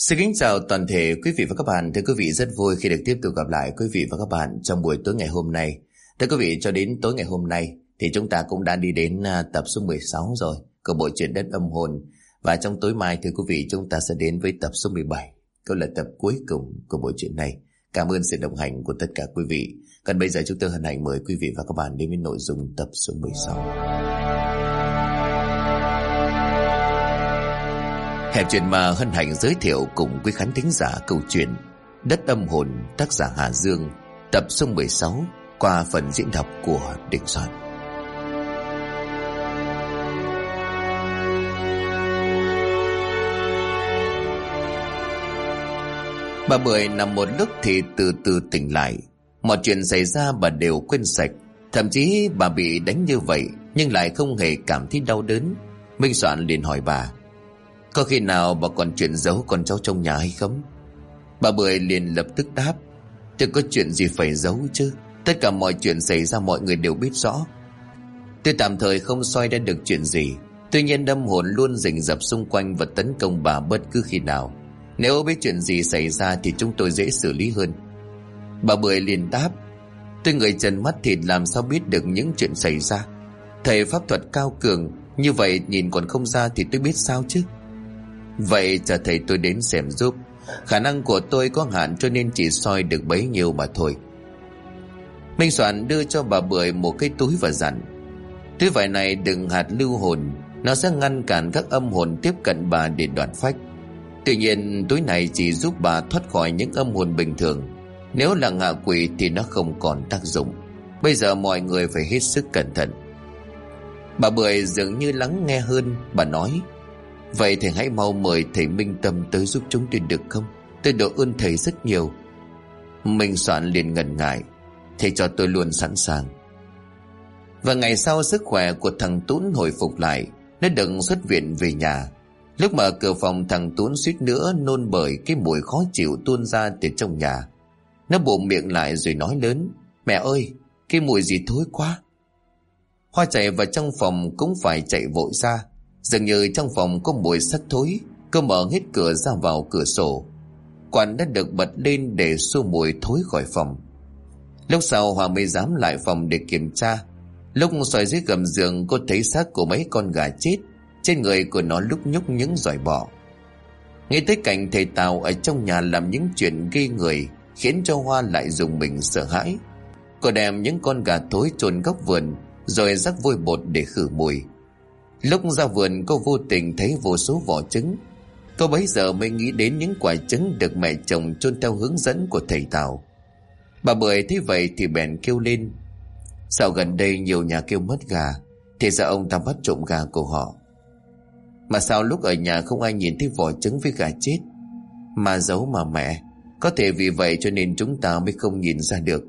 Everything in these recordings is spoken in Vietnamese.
Xin kính chào toàn thể quý vị và các bạn. Thưa quý vị, rất vui khi được tiếp tục gặp lại quý vị và các bạn trong buổi tối ngày hôm nay. Thưa quý vị, cho đến tối ngày hôm nay thì chúng ta cũng đã đi đến tập số 16 rồi của bộ truyện Đất Âm Hồn. Và trong tối mai thưa quý vị, chúng ta sẽ đến với tập số 17, cũng là tập cuối cùng của bộ truyện này. Cảm ơn sự đồng hành của tất cả quý vị. Còn bây giờ chúng tôi hân hạnh mời quý vị và các bạn đến với nội dung tập số 16. Hẻm Chuyện Ma hân hạnh giới thiệu cùng quý khán thính giả câu chuyện Đất Âm Hồn, tác giả Hà Dương, tập số 16 qua phần diễn đọc của Đình Soạn. Bà Bưởi nằm một lúc thì từ từ tỉnh lại. Mọi chuyện xảy ra bà đều quên sạch. Thậm chí bà bị đánh như vậy nhưng lại không hề cảm thấy đau đớn. Minh Soạn liền hỏi bà: "Có khi nào bà còn chuyện giấu con cháu trong nhà hay không?" Bà Bưởi liền lập tức đáp: "Tôi có chuyện gì phải giấu chứ. Tất cả mọi chuyện xảy ra mọi người đều biết rõ. Tôi tạm thời không soi ra được chuyện gì. Tuy nhiên âm hồn luôn rình rập xung quanh và tấn công bà bất cứ khi nào. Nếu biết chuyện gì xảy ra thì chúng tôi dễ xử lý hơn." Bà Bưởi liền đáp: "Tôi người trần mắt thịt làm sao biết được những chuyện xảy ra. Thầy pháp thuật cao cường như vậy nhìn còn không ra thì tôi biết sao chứ." "Vậy chờ thầy tôi đến xem giúp. Khả năng của tôi có hạn cho nên chỉ soi được bấy nhiêu mà thôi." Minh Soạn đưa cho bà Bưởi một cái túi và dặn: "Túi vải này đựng hạt lưu hồn, nó sẽ ngăn cản các âm hồn tiếp cận bà để đoạt phách. Tuy nhiên túi này chỉ giúp bà thoát khỏi những âm hồn bình thường. Nếu là ngạ quỷ thì nó không còn tác dụng. Bây giờ mọi người phải hết sức cẩn thận." Bà Bưởi dường như lắng nghe hơn. Bà nói: "Vậy thầy hãy mau mời thầy Minh Tâm tới giúp chúng tôi được không? Tôi độ ơn thầy rất nhiều." Minh Soạn liền ngần ngại: "Thầy cho tôi luôn sẵn sàng." Và ngày sau sức khỏe của thằng Tún hồi phục lại. Nó được xuất viện về nhà. Lúc mở cửa phòng, thằng Tún suýt nữa nôn bởi cái mùi khó chịu tuôn ra từ trong nhà. Nó bụm miệng lại rồi nói lớn: "Mẹ ơi, cái mùi gì thối quá." Hoa chạy vào trong phòng cũng phải chạy vội ra. Dường như trong phòng có mùi sắc thối. Cô mở hết cửa ra vào cửa sổ. Quạt đã được bật lên để xua mùi thối khỏi phòng. Lúc sau Hoa mới dám lại phòng để kiểm tra. Lúc xoay dưới gầm giường, cô thấy xác của mấy con gà chết. Trên người của nó lúc nhúc những giòi bọ. Nghĩ tới cảnh thầy Tào ở trong nhà làm những chuyện ghê người, khiến cho Hoa lại rùng mình sợ hãi. Cô đem những con gà thối chôn góc vườn, rồi rắc vôi bột để khử mùi. Lúc ra vườn, cô vô tình thấy vô số vỏ trứng. Cô bấy giờ mới nghĩ đến những quả trứng được mẹ chồng chôn theo hướng dẫn của thầy Tào. Bà Bưởi thấy vậy thì bèn kêu lên: "Sao gần đây nhiều nhà kêu mất gà? Thì ra ông ta bắt trộm gà của họ. Mà sao lúc ở nhà không ai nhìn thấy vỏ trứng với gà chết? Mà giấu mà mẹ. Có thể vì vậy cho nên chúng ta mới không nhìn ra được."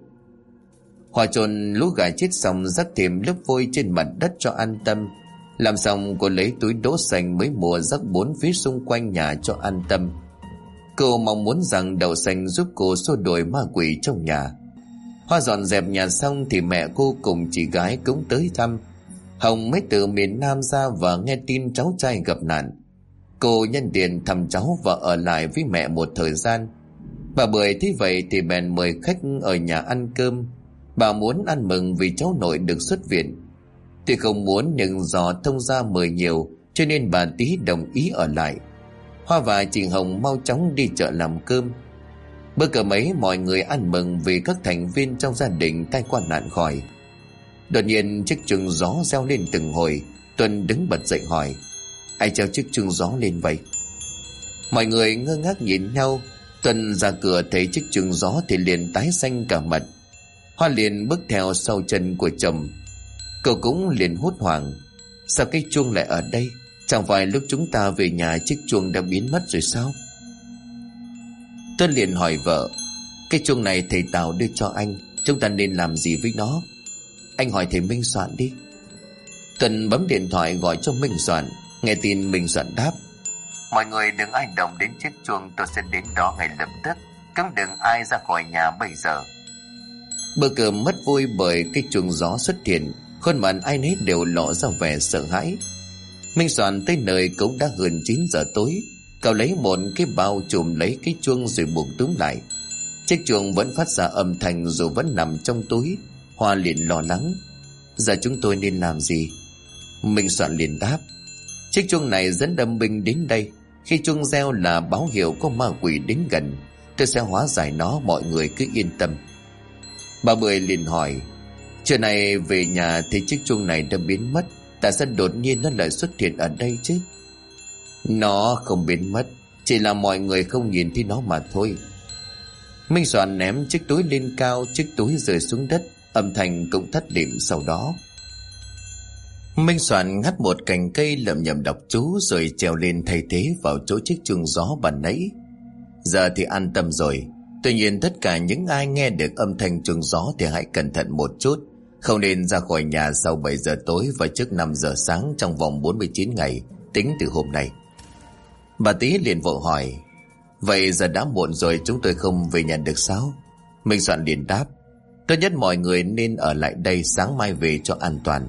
Hoa chôn lũ gà chết xong, rắc thêm lớp vôi trên mặt đất cho an tâm. Làm xong, cô lấy túi đỗ xanh mới mua rắc bốn phía xung quanh nhà cho an tâm. Cô mong muốn rằng đậu xanh giúp cô xua đuổi ma quỷ trong nhà. Hoa dọn dẹp nhà xong thì mẹ cô cùng chị gái cũng tới thăm. Hồng mới từ miền Nam ra và nghe tin cháu trai gặp nạn. Cô nhân tiện thăm cháu và ở lại với mẹ một thời gian. Bà Bưởi thấy vậy thì bèn mời khách ở nhà ăn cơm. Bà muốn ăn mừng vì cháu nội được xuất viện. Tuy không muốn nhưng do thông gia mời nhiều cho nên bà Tí đồng ý ở lại. Hoa và chị Hồng mau chóng đi chợ làm cơm. Bữa cơm ấy mọi người ăn mừng vì các thành viên trong gia đình tai qua nạn khỏi. Đột nhiên chiếc chuông gió reo lên từng hồi. Tuân đứng bật dậy hỏi: "Ai treo chiếc chuông gió lên vậy?" Mọi người ngơ ngác nhìn nhau. Tuân ra cửa thấy chiếc chuông gió thì liền tái xanh cả mặt. Hoa liền bước theo sau chân của chồng. Cậu cũng liền hốt hoảng: "Sao cái chuông lại ở đây? Chẳng phải lúc chúng ta về nhà chiếc chuông đã biến mất rồi sao?" Tuân liền hỏi vợ: "Cái chuông này thầy Tào đưa cho anh, chúng ta nên làm gì với nó? Anh hỏi thầy Minh Soạn đi." Tuân bấm điện thoại gọi cho Minh Soạn. Nghe tin, Minh Soạn đáp: "Mọi người đừng ai động đến chiếc chuông, tôi sẽ đến đó ngay lập tức. Cấm đừng ai ra khỏi nhà bây giờ." Bữa cơm mất vui bởi cái chuông gió xuất hiện. Khuôn mặt ai nấy đều lộ ra vẻ sợ hãi. Minh Soạn tới nơi cũng đã gần 9 giờ tối. Cậu lấy một cái bao trùm lấy cái chuông rồi buộc túm lại. Chiếc chuông vẫn phát ra âm thanh dù vẫn nằm trong túi. Hoa liền lo lắng: giờ chúng tôi nên làm gì? Minh Soạn liền đáp: chiếc chuông này dẫn âm binh đến đây. Khi chuông reo là báo hiệu có ma quỷ đến gần. Tôi sẽ hóa giải nó, mọi người cứ yên tâm. Bà Bưởi liền hỏi: trưa nay về nhà thì chiếc chuông này đã biến mất, tại sao đột nhiên nó lại xuất hiện ở đây chứ? Nó không biến mất, chỉ là mọi người không nhìn thấy nó mà thôi. Minh Soạn ném chiếc túi lên cao, chiếc túi rơi xuống đất, âm thanh cũng thất liệm. Sau đó Minh Soạn ngắt một cành cây, lẩm nhẩm đọc chú rồi trèo lên thay thế vào chỗ chiếc chuông gió ban nãy. Giờ thì an tâm rồi. Tuy nhiên tất cả những ai nghe được âm thanh chuông gió thì hãy cẩn thận một chút, không nên ra khỏi nhà sau 7 giờ tối và trước 5 giờ sáng trong vòng 49 ngày tính từ hôm nay. Bà Tí liền vội hỏi: vậy giờ đã muộn rồi, chúng tôi không về nhà được sao? Minh Soạn liền đáp: tốt nhất mọi người nên ở lại đây, sáng mai về cho an toàn.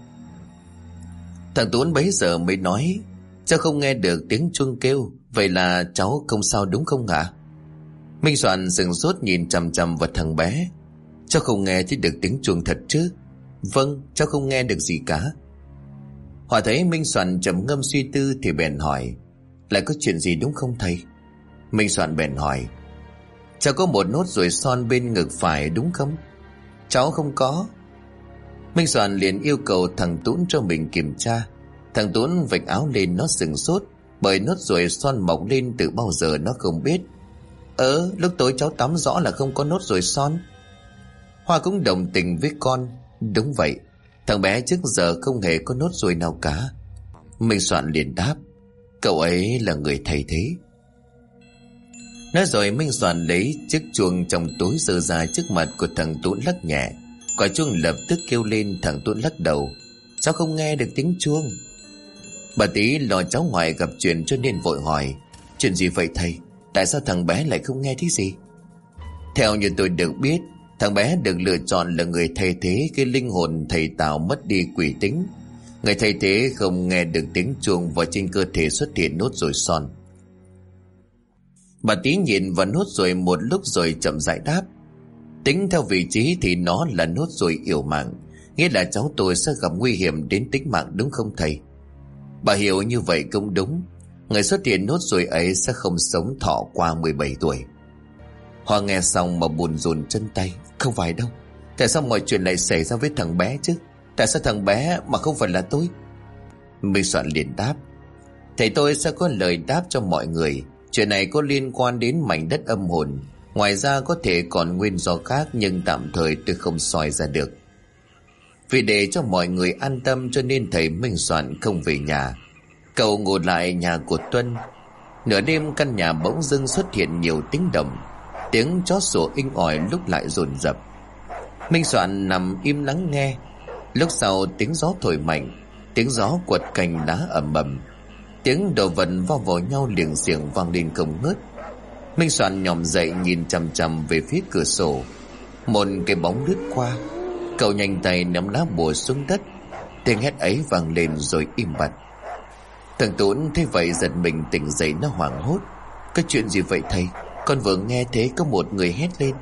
Thằng Tuấn bấy giờ mới nói: cháu không nghe được tiếng chuông kêu, vậy là cháu không sao đúng không hả? Minh Soạn sững sốt nhìn chằm chằm vào thằng bé: cháu không nghe thấy được tiếng chuông thật chứ? Vâng, cháu không nghe được gì cả. Họ thấy Minh Soạn trầm ngâm suy tư thì bèn hỏi: lại có chuyện gì đúng không thầy? Minh Soạn bèn hỏi: cháu có một nốt ruồi son bên ngực phải đúng không? Cháu không có. Minh Soạn liền yêu cầu thằng Tuấn cho mình kiểm tra. Thằng Tuấn vạch áo lên, nó sừng sốt bởi nốt ruồi son mọc lên từ bao giờ nó không biết. Lúc tối cháu tắm rõ là không có nốt ruồi son. Hoa cũng đồng tình với con: đúng vậy, thằng bé trước giờ không hề có nốt ruồi nào cả. Minh Soạn liền đáp: cậu ấy là người thầy thế. Nói rồi Minh Soạn lấy chiếc chuông trong túi giơ ra trước mặt của thằng Tuấn lắc nhẹ. Quả chuông lập tức kêu lên. Thằng Tuấn lắc đầu: cháu không nghe được tiếng chuông. Bà Tí lo cháu ngoại gặp chuyện cho nên vội hỏi: chuyện gì vậy thầy? Tại sao thằng bé lại không nghe thấy gì? Theo như tôi được biết, thằng bé được lựa chọn là người thay thế cái linh hồn thầy Tào mất đi quỷ tính. Người thay thế không nghe được tiếng chuông và trên cơ thể xuất hiện nốt ruồi son. Bà Tí nhìn vào nốt ruồi một lúc rồi chậm rãi đáp: tính theo vị trí thì nó là nốt ruồi yểu mạng, nghĩa là cháu tôi sẽ gặp nguy hiểm đến tính mạng đúng không thầy? Bà hiểu như vậy cũng đúng. Người xuất hiện nốt ruồi ấy sẽ không sống thọ qua 17 tuổi. Hoa nghe xong mà buồn rùn chân tay: không phải đâu, tại sao mọi chuyện lại xảy ra với thằng bé chứ? Tại sao thằng bé mà không phải là tôi? Minh Soạn liền đáp: thầy tôi sẽ có lời đáp cho mọi người. Chuyện này có liên quan đến mảnh đất âm hồn, ngoài ra có thể còn nguyên do khác, nhưng tạm thời tôi không soi ra được. Vì để cho mọi người an tâm cho nên thầy Minh Soạn không về nhà. Cậu ngồi lại nhà của Tuân. Nửa đêm căn nhà bỗng dưng xuất hiện nhiều tiếng động. Tiếng chó sủa inh ỏi lúc lại dồn dập. Minh Soạn nằm im lắng nghe. Lúc sau tiếng gió thổi mạnh, tiếng gió quật cành lá ầm ầm, tiếng đồ vật va vào nhau liềng xiềng vang lên không ngớt. Minh Soạn nhòm dậy nhìn chằm chằm về phía cửa sổ. Một cái bóng lướt qua. Cậu nhanh tay ném lá bùa xuống đất. Tiếng hét ấy vang lên rồi im bặt. Thằng Tuấn thấy vậy giật mình tỉnh dậy, nó hoảng hốt: cái chuyện gì vậy thầy? Con vừa nghe thấy có một người hét lên.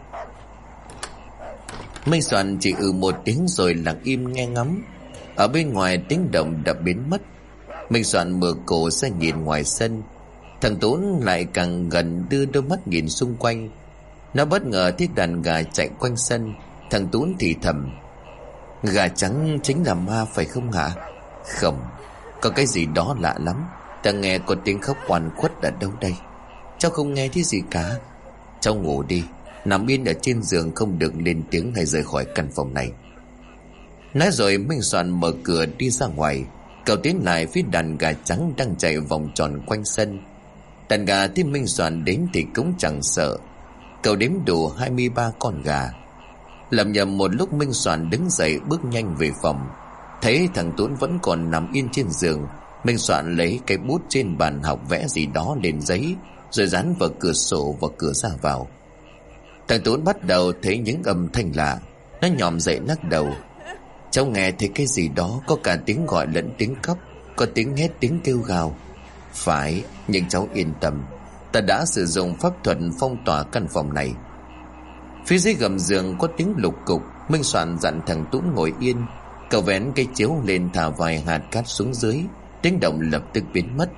Minh Soạn chỉ một tiếng rồi lặng im nghe ngắm. Ở bên ngoài tiếng động đã biến mất. Minh Soạn mở cổ ra nhìn ngoài sân. Thằng Tuấn lại càng gần đưa đôi mắt nhìn xung quanh. Nó bất ngờ thấy đàn gà chạy quanh sân. Thằng Tuấn thì thầm: gà trắng chính là ma phải không hả? Không, có cái gì đó lạ lắm. Ta nghe có tiếng khóc oan khuất ở đâu đây. Cháu không nghe thấy gì cả. Cháu ngủ đi, nằm yên ở trên giường, không được lên tiếng hay rời khỏi căn phòng này. Nói rồi Minh Soạn mở cửa đi ra ngoài. Cậu tiến lại phía đàn gà trắng đang chạy vòng tròn quanh sân. Đàn gà thấy Minh Soạn đến thì cũng chẳng sợ. Cậu đếm đủ 23 con gà. Lẩm nhẩm một lúc, Minh Soạn đứng dậy bước nhanh về phòng. Thấy thằng Tuấn vẫn còn nằm yên trên giường, Minh Soạn lấy cái bút trên bàn học vẽ gì đó lên giấy, rồi dán vào cửa sổ và cửa ra vào. Thằng Tuấn bắt đầu thấy những âm thanh lạ. Nó nhòm dậy lắc đầu: cháu nghe thấy cái gì đó, có cả tiếng gọi lẫn tiếng khóc, có tiếng hét, tiếng kêu gào. Phải, nhưng cháu yên tâm, ta đã sử dụng pháp thuật phong tỏa căn phòng này. Phía dưới gầm giường có tiếng lục cục. Minh Soạn dặn thằng Tú ngồi yên. Cậu vén cái chiếu lên thả vài hạt cát xuống dưới. Tiếng động lập tức biến mất.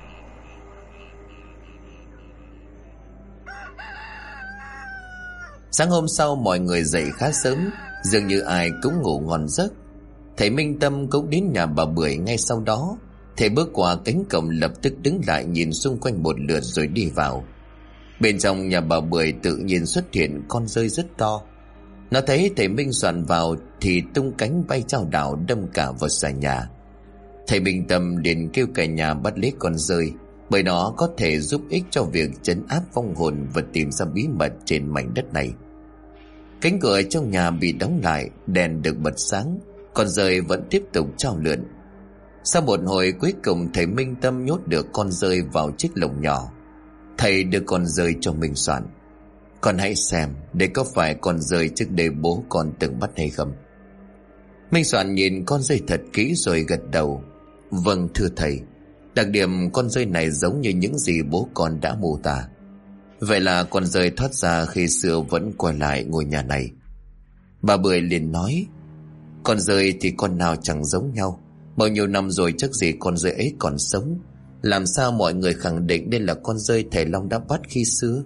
Sáng hôm sau mọi người dậy khá sớm, dường như ai cũng ngủ ngon giấc. Thầy Minh Tâm cũng đến nhà bà Bưởi ngay sau đó. Thầy bước qua cánh cổng lập tức đứng lại nhìn xung quanh một lượt rồi đi vào. Bên trong nhà bà Bưởi tự nhiên xuất hiện con dơi rất to. Nó thấy thầy Minh Soạn vào thì tung cánh bay chao đảo đâm cả vào xà nhà. Thầy Minh Tâm liền kêu cả nhà bắt lấy con dơi, bởi nó có thể giúp ích cho việc trấn áp vong hồn và tìm ra bí mật trên mảnh đất này. Cánh cửa trong nhà bị đóng lại, đèn được bật sáng, con dơi vẫn tiếp tục chao lượn. Sau một hồi cuối cùng thầy Minh Tâm nhốt được con dơi vào chiếc lồng nhỏ. Thầy đưa con dơi cho Minh Soạn. Con hãy xem đây có phải con dơi trước đây bố con từng bắt hay không. Minh Soạn nhìn con dơi thật kỹ rồi gật đầu. Vâng thưa thầy, đặc điểm con dơi này giống như những gì bố con đã mô tả. Vậy là con dơi thoát ra khi xưa vẫn quay lại ngôi nhà này. Bà Bưởi liền nói, con dơi thì con nào chẳng giống nhau. Bao nhiêu năm rồi chắc gì con dơi ấy còn sống. Làm sao mọi người khẳng định đây là con dơi thầy Long đã bắt khi xưa?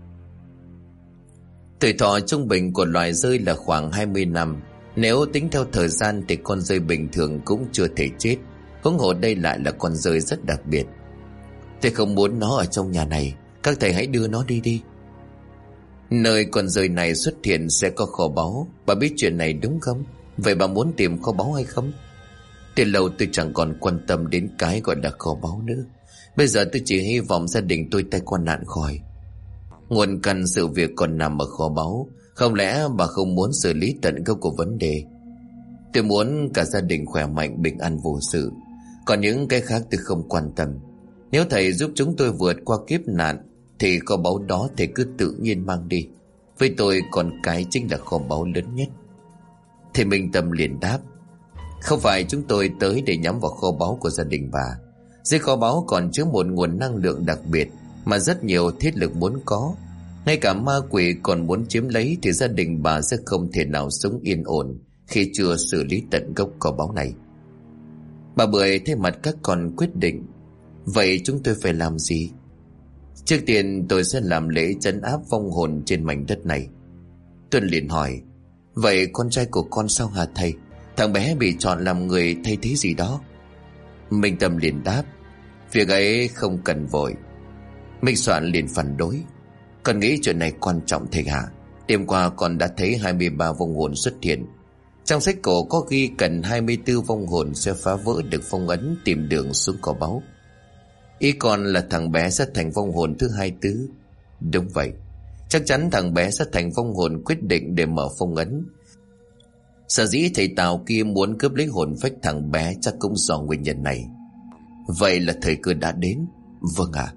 Tuổi thọ trung bình của loài dơi là khoảng 20 năm. Nếu tính theo thời gian thì con dơi bình thường cũng chưa thể chết, huống hồ đây lại là con dơi rất đặc biệt. Thầy không muốn nó ở trong nhà này, các thầy hãy đưa nó đi đi. Nơi con dơi này xuất hiện sẽ có kho báu. Bà biết chuyện này đúng không? Vậy bà muốn tìm kho báu hay không? Từ lâu tôi chẳng còn quan tâm đến cái gọi là kho báu nữa. Bây giờ tôi chỉ hy vọng gia đình tôi tai qua nạn khỏi. Nguồn căn sự việc còn nằm ở kho báu. Không lẽ bà không muốn xử lý tận gốc của vấn đề? Tôi muốn cả gia đình khỏe mạnh, bình an vô sự. Còn những cái khác tôi không quan tâm. Nếu thầy giúp chúng tôi vượt qua kiếp nạn thì kho báu đó thầy cứ tự nhiên mang đi. Với tôi còn cái chính là kho báu lớn nhất. Thầy Minh Tâm liền đáp, không phải chúng tôi tới để nhắm vào kho báu của gia đình bà. Dưới kho báu còn chứa một nguồn năng lượng đặc biệt mà rất nhiều thế lực muốn có. Ngay cả ma quỷ còn muốn chiếm lấy thì gia đình bà sẽ không thể nào sống yên ổn khi chưa xử lý tận gốc kho báu này. Bà Bưởi thấy mặt các con quyết định. Vậy chúng tôi phải làm gì? Trước tiên tôi sẽ làm lễ trấn áp vong hồn trên mảnh đất này. Tuân liền hỏi, vậy con trai của con sao hả thầy? Thằng bé bị chọn làm người thay thế gì đó? Minh Tâm liền đáp, việc ấy không cần vội. Minh Soạn liền phản đối, con nghĩ chuyện này quan trọng thầy hả? Đêm qua con đã thấy 23 vong hồn xuất hiện. Trong sách cổ có ghi cần 24 vong hồn sẽ phá vỡ được phong ấn tìm đường xuống kho báu. Ý con là thằng bé sẽ thành vong hồn thứ 24? Đúng vậy. Chắc chắn thằng bé sẽ thành vong hồn quyết định để mở phong ấn. Sở dĩ thầy Tào kia muốn cướp lấy hồn phách thằng bé chắc cũng do nguyên nhân này. Vậy là thời cơ đã đến. Vâng ạ.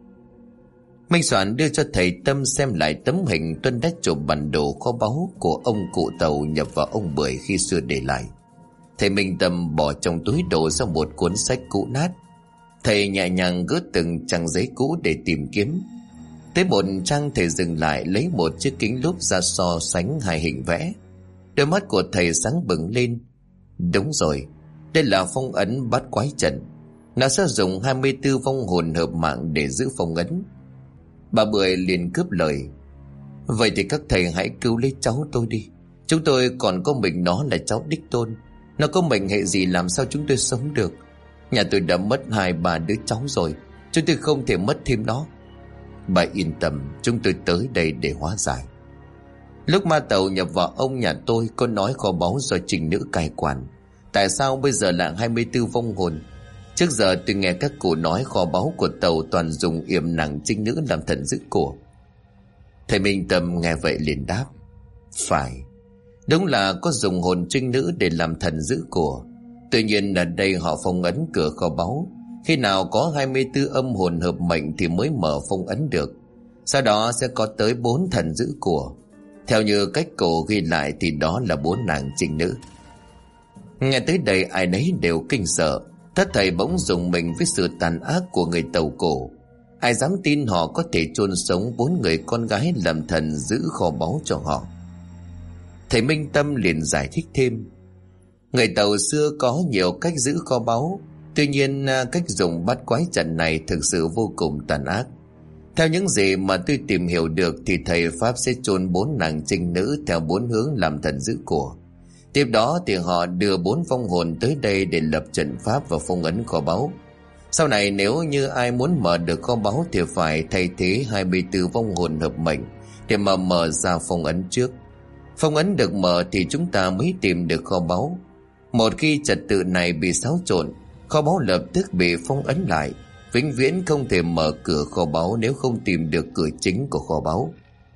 Minh Soạn đưa cho thầy Tâm xem lại tấm hình Tuân đã chụp bản đồ kho báu của ông cụ Tàu nhập vào ông Bưởi khi xưa để lại. Thầy Minh Tâm bỏ trong túi đồ ra một cuốn sách cũ nát. Thầy nhẹ nhàng gỡ từng trang giấy cũ để tìm kiếm. Tới một trang thầy dừng lại lấy một chiếc kính lúp ra so sánh hai hình vẽ. Đôi mắt của thầy sáng bừng lên. Đúng rồi, đây là phong ấn bát quái trận. Nó sẽ dùng 24 vong hồn hợp mạng để giữ phong ấn. Bà Bưởi liền cướp lời, vậy thì các thầy hãy cứu lấy cháu tôi đi. Chúng tôi còn có mình nó là cháu đích tôn. Nó có mệnh hệ gì làm sao chúng tôi sống được? Nhà tôi đã mất 2-3 đứa cháu rồi, chúng tôi không thể mất thêm nó. Bà yên tâm, chúng tôi tới đây để hóa giải. Lúc ma tàu nhập vào ông nhà tôi có nói kho báu do trình nữ cai quản. Tại sao bây giờ là 24 vong hồn? Trước giờ tôi nghe các cụ nói kho báu của tàu toàn dùng yểm nàng trinh nữ làm thần giữ của. Thầy Minh Tâm nghe vậy liền đáp, phải, đúng là có dùng hồn trinh nữ để làm thần giữ của. Tuy nhiên ở đây họ phong ấn cửa kho báu. Khi nào có 24 âm hồn hợp mệnh thì mới mở phong ấn được. Sau đó sẽ có tới 4 thần giữ của. Theo như cách cổ ghi lại thì đó là 4 nàng trinh nữ. Nghe tới đây ai nấy đều kinh sợ. Thất thầy bỗng rùng mình với sự tàn ác của người Tàu cổ. Ai dám tin họ có thể chôn sống 4 người con gái làm thần giữ kho báu cho họ. Thầy Minh Tâm liền giải thích thêm: người Tàu xưa có nhiều cách giữ kho báu, tuy nhiên cách dùng bát quái trận này thực sự vô cùng tàn ác. Theo những gì mà tôi tìm hiểu được thì thầy Pháp sẽ chôn 4 nàng trinh nữ theo 4 hướng làm thần giữ của. Tiếp đó thì họ đưa 4 vong hồn tới đây để lập trận pháp và phong ấn kho báu. Sau này nếu như ai muốn mở được kho báu thì phải thay thế 24 vong hồn hợp mệnh để mà mở ra phong ấn trước. Phong ấn được mở thì chúng ta mới tìm được kho báu. Một khi trật tự này bị xáo trộn, kho báu lập tức bị phong ấn lại, vĩnh viễn không thể mở cửa kho báu nếu không tìm được cửa chính của kho báu.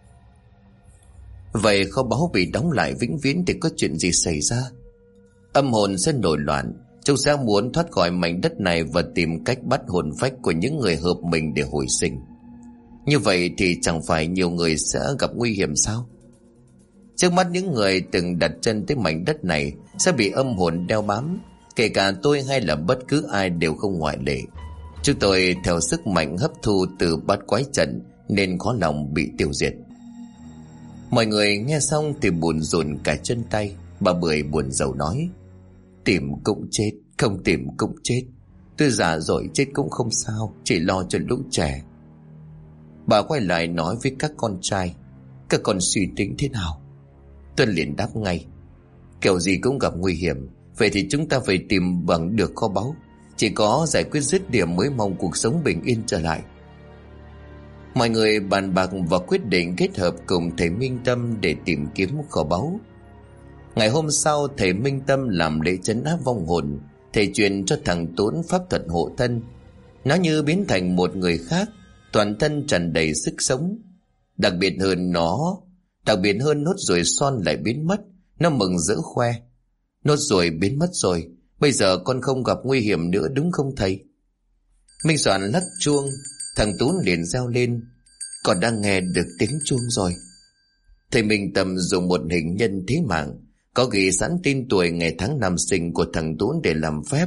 Vậy kho báu bị đóng lại vĩnh viễn thì có chuyện gì xảy ra? Âm hồn sẽ nổi loạn, chúng sẽ muốn thoát khỏi mảnh đất này và tìm cách bắt hồn phách của những người hợp mình để hồi sinh. Như vậy thì chẳng phải nhiều người sẽ gặp nguy hiểm sao? Trước mắt những người từng đặt chân tới mảnh đất này sẽ bị âm hồn đeo bám, kể cả tôi hay là bất cứ ai đều không ngoại lệ. Chúng tôi theo sức mạnh hấp thu từ bát quái trận nên khó lòng bị tiêu diệt. Mọi người nghe xong thì buồn rùn cả chân tay. Bà Bưởi buồn rầu nói: tìm cũng chết, không tìm cũng chết. Tôi già rồi chết cũng không sao, chỉ lo cho lũ trẻ. Bà quay lại nói với các con trai: các con suy tính thế nào? Tuân liền đáp ngay: kiểu gì cũng gặp nguy hiểm, vậy thì chúng ta phải tìm bằng được kho báu. Chỉ có giải quyết dứt điểm mới mong cuộc sống bình yên trở lại. Mọi người bàn bạc và quyết định kết hợp cùng thầy Minh Tâm để tìm kiếm kho báu. Ngày hôm sau, thầy Minh Tâm làm lễ trấn áp vong hồn. Thầy truyền cho thằng Tốn pháp thuật hộ thân. Nó như biến thành một người khác, toàn thân tràn đầy sức sống. Đặc biệt hơn nốt ruồi son lại biến mất. Nó mừng rỡ khoe: nốt ruồi biến mất rồi, bây giờ con không gặp nguy hiểm nữa đúng không thầy? Minh Soạn lắc chuông. Thằng Tốn liền reo lên: con đang nghe được tiếng chuông rồi. Thầy Minh Tâm dùng một hình nhân thế mạng có ghi sẵn tên tuổi, ngày tháng năm sinh của thằng Tốn để làm phép.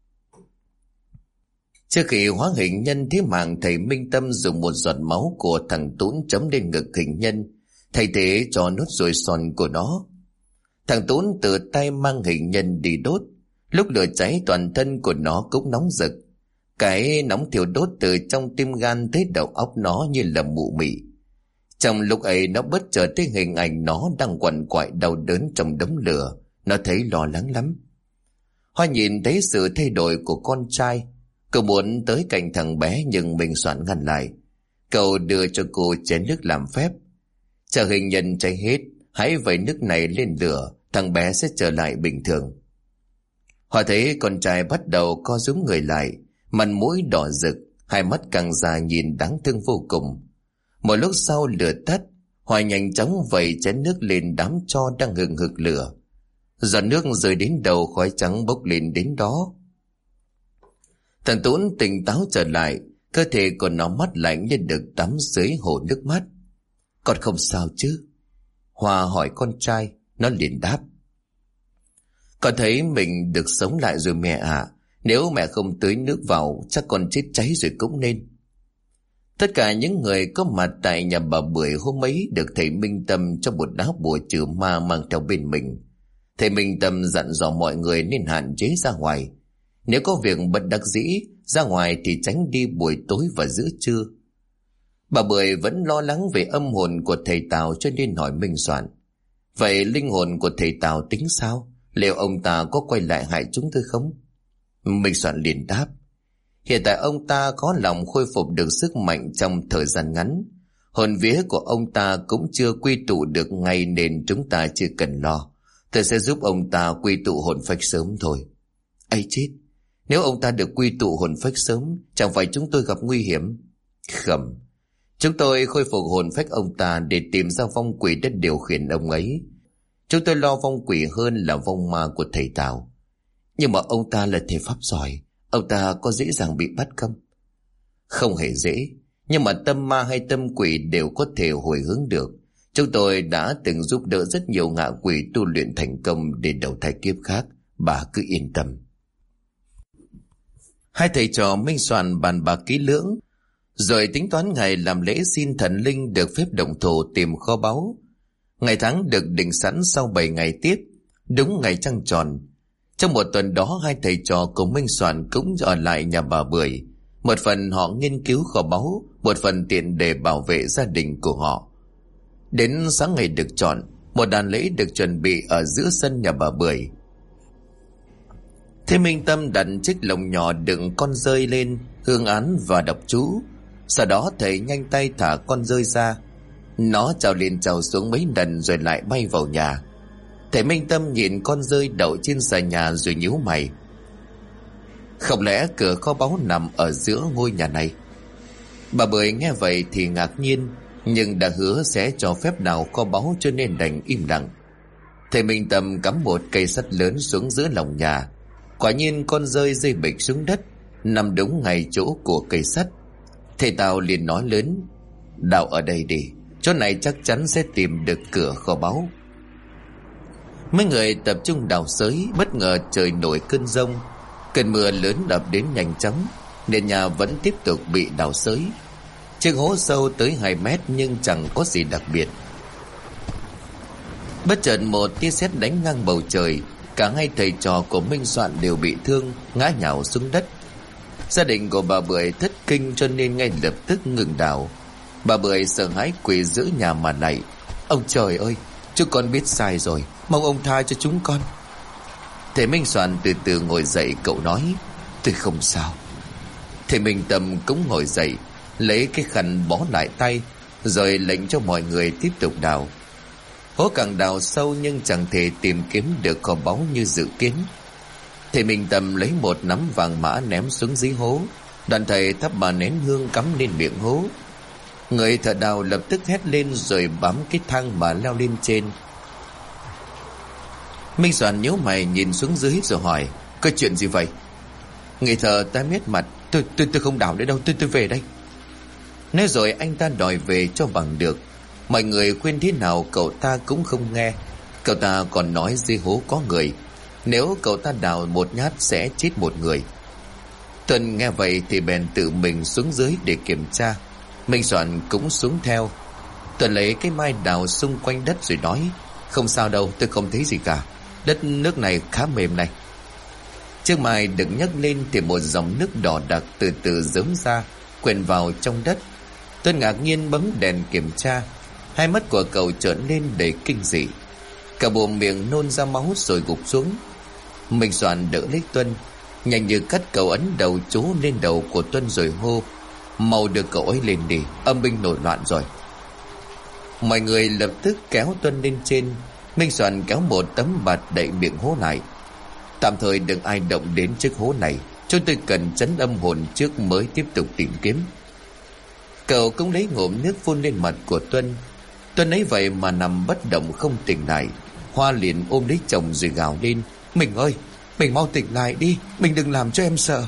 Trước khi hóa hình nhân thế mạng, thầy Minh Tâm dùng một giọt máu của thằng Tốn chấm lên ngực hình nhân, thay thế cho nốt ruồi son của nó. Thằng Tốn tự tay mang hình nhân đi đốt. Lúc lửa cháy, toàn thân của nó cũng nóng rực. Cái nóng thiêu đốt từ trong tim gan tới đầu óc nó như là mụ mị. Trong lúc ấy nó bất chợt thấy hình ảnh nó đang quằn quại đau đớn trong đống lửa. Nó thấy lo lắng lắm. Hoa nhìn thấy sự thay đổi của con trai. Cậu muốn tới cạnh thằng bé nhưng Minh Soạn ngăn lại. Cậu đưa cho cô chén nước làm phép. Chờ hình nhân cháy hết, hãy vẩy nước này lên lửa, thằng bé sẽ trở lại bình thường. Hoa thấy con trai bắt đầu co rúm người lại, mặt mũi đỏ rực, hai mắt càng già nhìn đáng thương vô cùng. Một lúc sau lửa tắt, Hoa nhanh chóng vẩy chén nước lên đám tro đang hừng hực lửa. Giọt nước rơi đến đầu, khói trắng bốc lên đến đó. Thằng Tốn tỉnh táo trở lại, cơ thể của nó mát lạnh như được tắm dưới hồ nước mát. Con không sao chứ? Hoa hỏi con trai. Nó liền đáp: con thấy mình được sống lại rồi mẹ ạ. Nếu mẹ không tưới nước vào chắc con chết cháy rồi cũng nên. Tất cả những người có mặt tại nhà bà Bưởi hôm ấy được thầy Minh Tâm cho một lá bùa trừ ma mang theo bên mình. Thầy Minh Tâm dặn dò mọi người nên hạn chế ra ngoài. Nếu có việc bất đắc dĩ ra ngoài thì tránh đi buổi tối và giữa trưa. Bà Bưởi vẫn lo lắng về âm hồn của thầy Tào cho nên hỏi Minh Soạn: vậy linh hồn của thầy Tào tính sao? Liệu ông ta có quay lại hại chúng tôi không? Minh Soạn liền đáp: hiện tại ông ta có lòng khôi phục được sức mạnh trong thời gian ngắn. Hồn vía của ông ta cũng chưa quy tụ được ngay nên chúng ta chưa cần lo. Tôi sẽ giúp ông ta quy tụ hồn phách sớm thôi. Ấy chết, nếu ông ta được quy tụ hồn phách sớm, chẳng phải chúng tôi gặp nguy hiểm? Khẩm, chúng tôi khôi phục hồn phách ông ta để tìm ra vong quỷ đã điều khiển ông ấy. Chúng tôi lo vong quỷ hơn là vong ma của thầy Tào. Nhưng mà ông ta là thầy pháp giỏi, ông ta có dễ dàng bị bắt không? Không hề dễ, nhưng mà tâm ma hay tâm quỷ đều có thể hồi hướng được. Chúng tôi đã từng giúp đỡ rất nhiều ngạ quỷ tu luyện thành công để đầu thai kiếp khác. Bà cứ yên tâm. Hai thầy trò Minh Soạn bàn bạc kỹ lưỡng, rồi tính toán ngày làm lễ xin thần linh được phép động thổ tìm kho báu. Ngày tháng được định sẵn sau 7 ngày tiếp, đúng ngày trăng tròn. Trong một tuần đó, hai thầy trò của Minh Soạn cũng ở lại nhà bà Bưởi. Một phần họ nghiên cứu kho báu, một phần tiện để bảo vệ gia đình của họ. Đến sáng ngày được chọn, một đàn lễ được chuẩn bị ở giữa sân nhà bà Bưởi. Thế Minh Tâm đặt chiếc lồng nhỏ đựng con dơi lên, hương án và đọc chú. Sau đó thầy nhanh tay thả con dơi ra. Nó trào lên trào xuống mấy lần rồi lại bay vào nhà. Thầy Minh Tâm nhìn con dơi đậu trên xà nhà rồi nhíu mày. Không lẽ cửa kho báu nằm ở giữa ngôi nhà này? Bà Bưởi nghe vậy thì ngạc nhiên, nhưng đã hứa sẽ cho phép đào kho báu cho nên đành im lặng. Thầy Minh Tâm cắm một cây sắt lớn xuống giữa lòng nhà. Quả nhiên con dơi rơi bịch xuống đất, nằm đúng ngay chỗ của cây sắt. Thầy Tào liền nói lớn: "Đào ở đây đi, chỗ này chắc chắn sẽ tìm được cửa kho báu." Mấy người tập trung đào xới, bất ngờ trời nổi cơn giông. Cơn mưa lớn ập đến nhanh chóng, nền nhà vẫn tiếp tục bị đào xới. Chiếc hố sâu tới 2 mét nhưng chẳng có gì đặc biệt. Bất chợt một tia sét đánh ngang bầu trời. Cả hai thầy trò của Minh Soạn đều bị thương, ngã nhào xuống đất. Gia đình của bà Bưởi thất kinh cho nên ngay lập tức ngừng đào. Bà Bưởi sợ hãi quỳ giữa nhà mà lạy: "Ông trời ơi, chúng con biết sai rồi, mong ông tha cho chúng con." Thầy Minh Soạn từ từ ngồi dậy, cậu nói: "Tôi không sao." Thầy Minh Tâm cũng ngồi dậy, lấy cái khăn bó lại tay, rồi lệnh cho mọi người tiếp tục đào. Hố càng đào sâu nhưng chẳng thể tìm kiếm được kho báu như dự kiến. Thầy Minh Tâm lấy một nắm vàng mã ném xuống dưới hố. Đoàn thầy thắp 3 nén hương cắm lên miệng hố. Người thợ đào lập tức hét lên rồi bám cái thang mà leo lên trên. Minh Soạn nhíu mày nhìn xuống dưới rồi hỏi: "Có chuyện gì vậy?" Người thợ tái mét mặt: Tôi không đào nữa đâu, tôi về đây." Nói rồi anh ta đòi về cho bằng được. Mọi người khuyên thế nào cậu ta cũng không nghe. Cậu ta còn nói dưới hố có người, nếu cậu ta đào một nhát sẽ chết một người. Tuân nghe vậy thì bèn tự mình xuống dưới để kiểm tra. Minh Soạn cũng xuống theo. Tuân lấy cái mai đào xung quanh đất rồi nói: "Không sao đâu, tôi không thấy gì cả. Đất nước này khá mềm này." Chiếc mai được nhấc lên thì một dòng nước đỏ đặc từ từ rớm ra, quện vào trong đất. Tuân ngạc nhiên bấm đèn kiểm tra. Hai mắt của cậu trợn lên đầy kinh dị. Cả bộ miệng nôn ra máu rồi gục xuống. Minh Soạn đỡ lấy Tuân, nhanh như cắt cậu ấn đầu chú lên đầu của Tuân rồi hô: "Mau đưa cậu ấy lên đi, âm binh nổi loạn rồi." Mọi người lập tức kéo Tuân lên trên. Minh Soạn kéo một tấm bạt đậy miệng hố lại. "Tạm thời đừng ai động đến chiếc hố này, chúng tôi cần trấn âm hồn trước mới tiếp tục tìm kiếm." Cậu cũng lấy ngụm nước phun lên mặt của Tuân. Tuân ấy vậy mà nằm bất động không tỉnh lại. Hoa liền ôm lấy chồng rồi gào lên: "Mình ơi, mình mau tỉnh lại đi, mình đừng làm cho em sợ."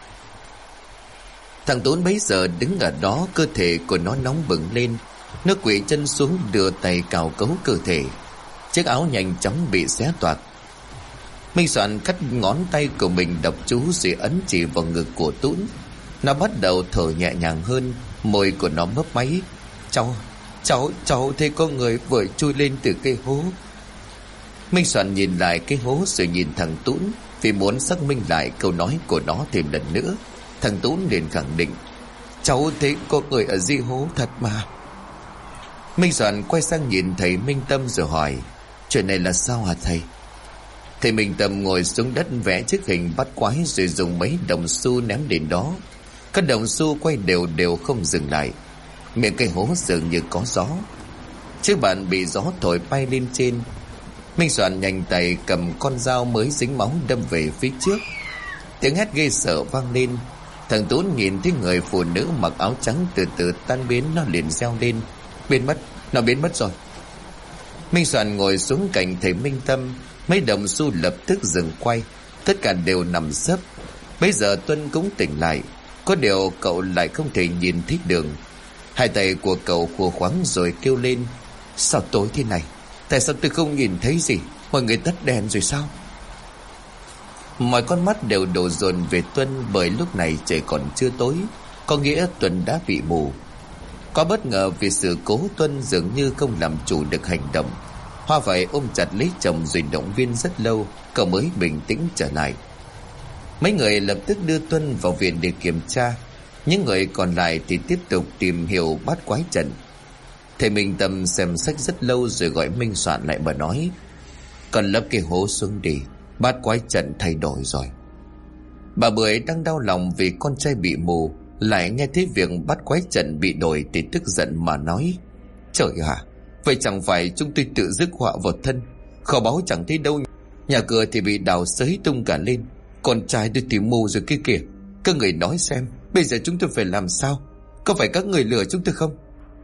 Thằng Tốn bấy giờ đứng ở đó, cơ thể của nó nóng bừng lên. Nó quỳ chân xuống đưa tay cào cấu cơ thể. Chiếc áo nhanh chóng bị xé toạc. Minh Soạn cắt ngón tay của mình đọc chú rồi ấn chỉ vào ngực của Tún. Nó bắt đầu thở nhẹ nhàng hơn, môi của nó mấp máy: Cháu thấy có người vừa chui lên từ cái hố." Minh Soạn nhìn lại cái hố rồi nhìn thằng Tún, vì muốn xác minh lại câu nói của nó thêm lần nữa. Thằng Tún liền khẳng định: "Cháu thấy có người ở dưới hố thật mà." Minh Soạn quay sang nhìn thầy Minh Tâm rồi hỏi: "Chuyện này là sao hả thầy?" Thầy Minh Tâm ngồi xuống đất vẽ chiếc hình bắt quái rồi dùng mấy đồng xu ném đến đó. Các đồng xu quay đều đều không dừng lại. Miệng cây hố dường như có gió. Chiếc bàn bị gió thổi bay lên trên. Minh Soạn nhanh tay cầm con dao mới dính máu đâm về phía trước. Tiếng hét ghê sợ vang lên. Thằng Tún nhìn thấy người phụ nữ mặc áo trắng từ từ tan biến, nó liền reo lên: "Biến mất, nó biến mất rồi." Minh Soạn ngồi xuống cạnh thầy Minh Tâm. Mấy đồng xu lập tức dừng quay, tất cả đều nằm sấp. Bây giờ Tuân cũng tỉnh lại, có điều cậu lại không thể nhìn thấy đường. Hai tay của cậu khua khoắng rồi kêu lên: "Sao tối thế này? Tại sao tôi không nhìn thấy gì? Mọi người tắt đèn rồi sao?" Mọi con mắt đều đổ dồn về Tuân, bởi lúc này trời còn chưa tối, có nghĩa Tuân đã bị mù. Quá bất ngờ vì sự cố, Tuân dường như không làm chủ được hành động. Hoa phải ôm chặt lấy chồng rồi động viên rất lâu, cậu mới bình tĩnh trở lại. Mấy người lập tức đưa Tuân vào viện để kiểm tra. Những người còn lại thì tiếp tục tìm hiểu bát quái trận. Thầy Minh Tâm xem sách rất lâu rồi gọi Minh Soạn lại mà nói: "Còn lấp cái hố xuống đi, bát quái trận thay đổi rồi." Bà Bưởi đang đau lòng vì con trai bị mù, lại nghe thấy việc bát quái trận bị đổi thì tức giận mà nói: "Trời ạ, vậy chẳng phải chúng tôi tự rước họa vào thân? Kho báu chẳng thấy đâu, nhà cửa thì bị đào xới tung cả lên, con trai tôi thì mù rồi kia kìa. Các người nói xem, bây giờ chúng tôi phải làm sao? Có phải các người lừa chúng tôi không?"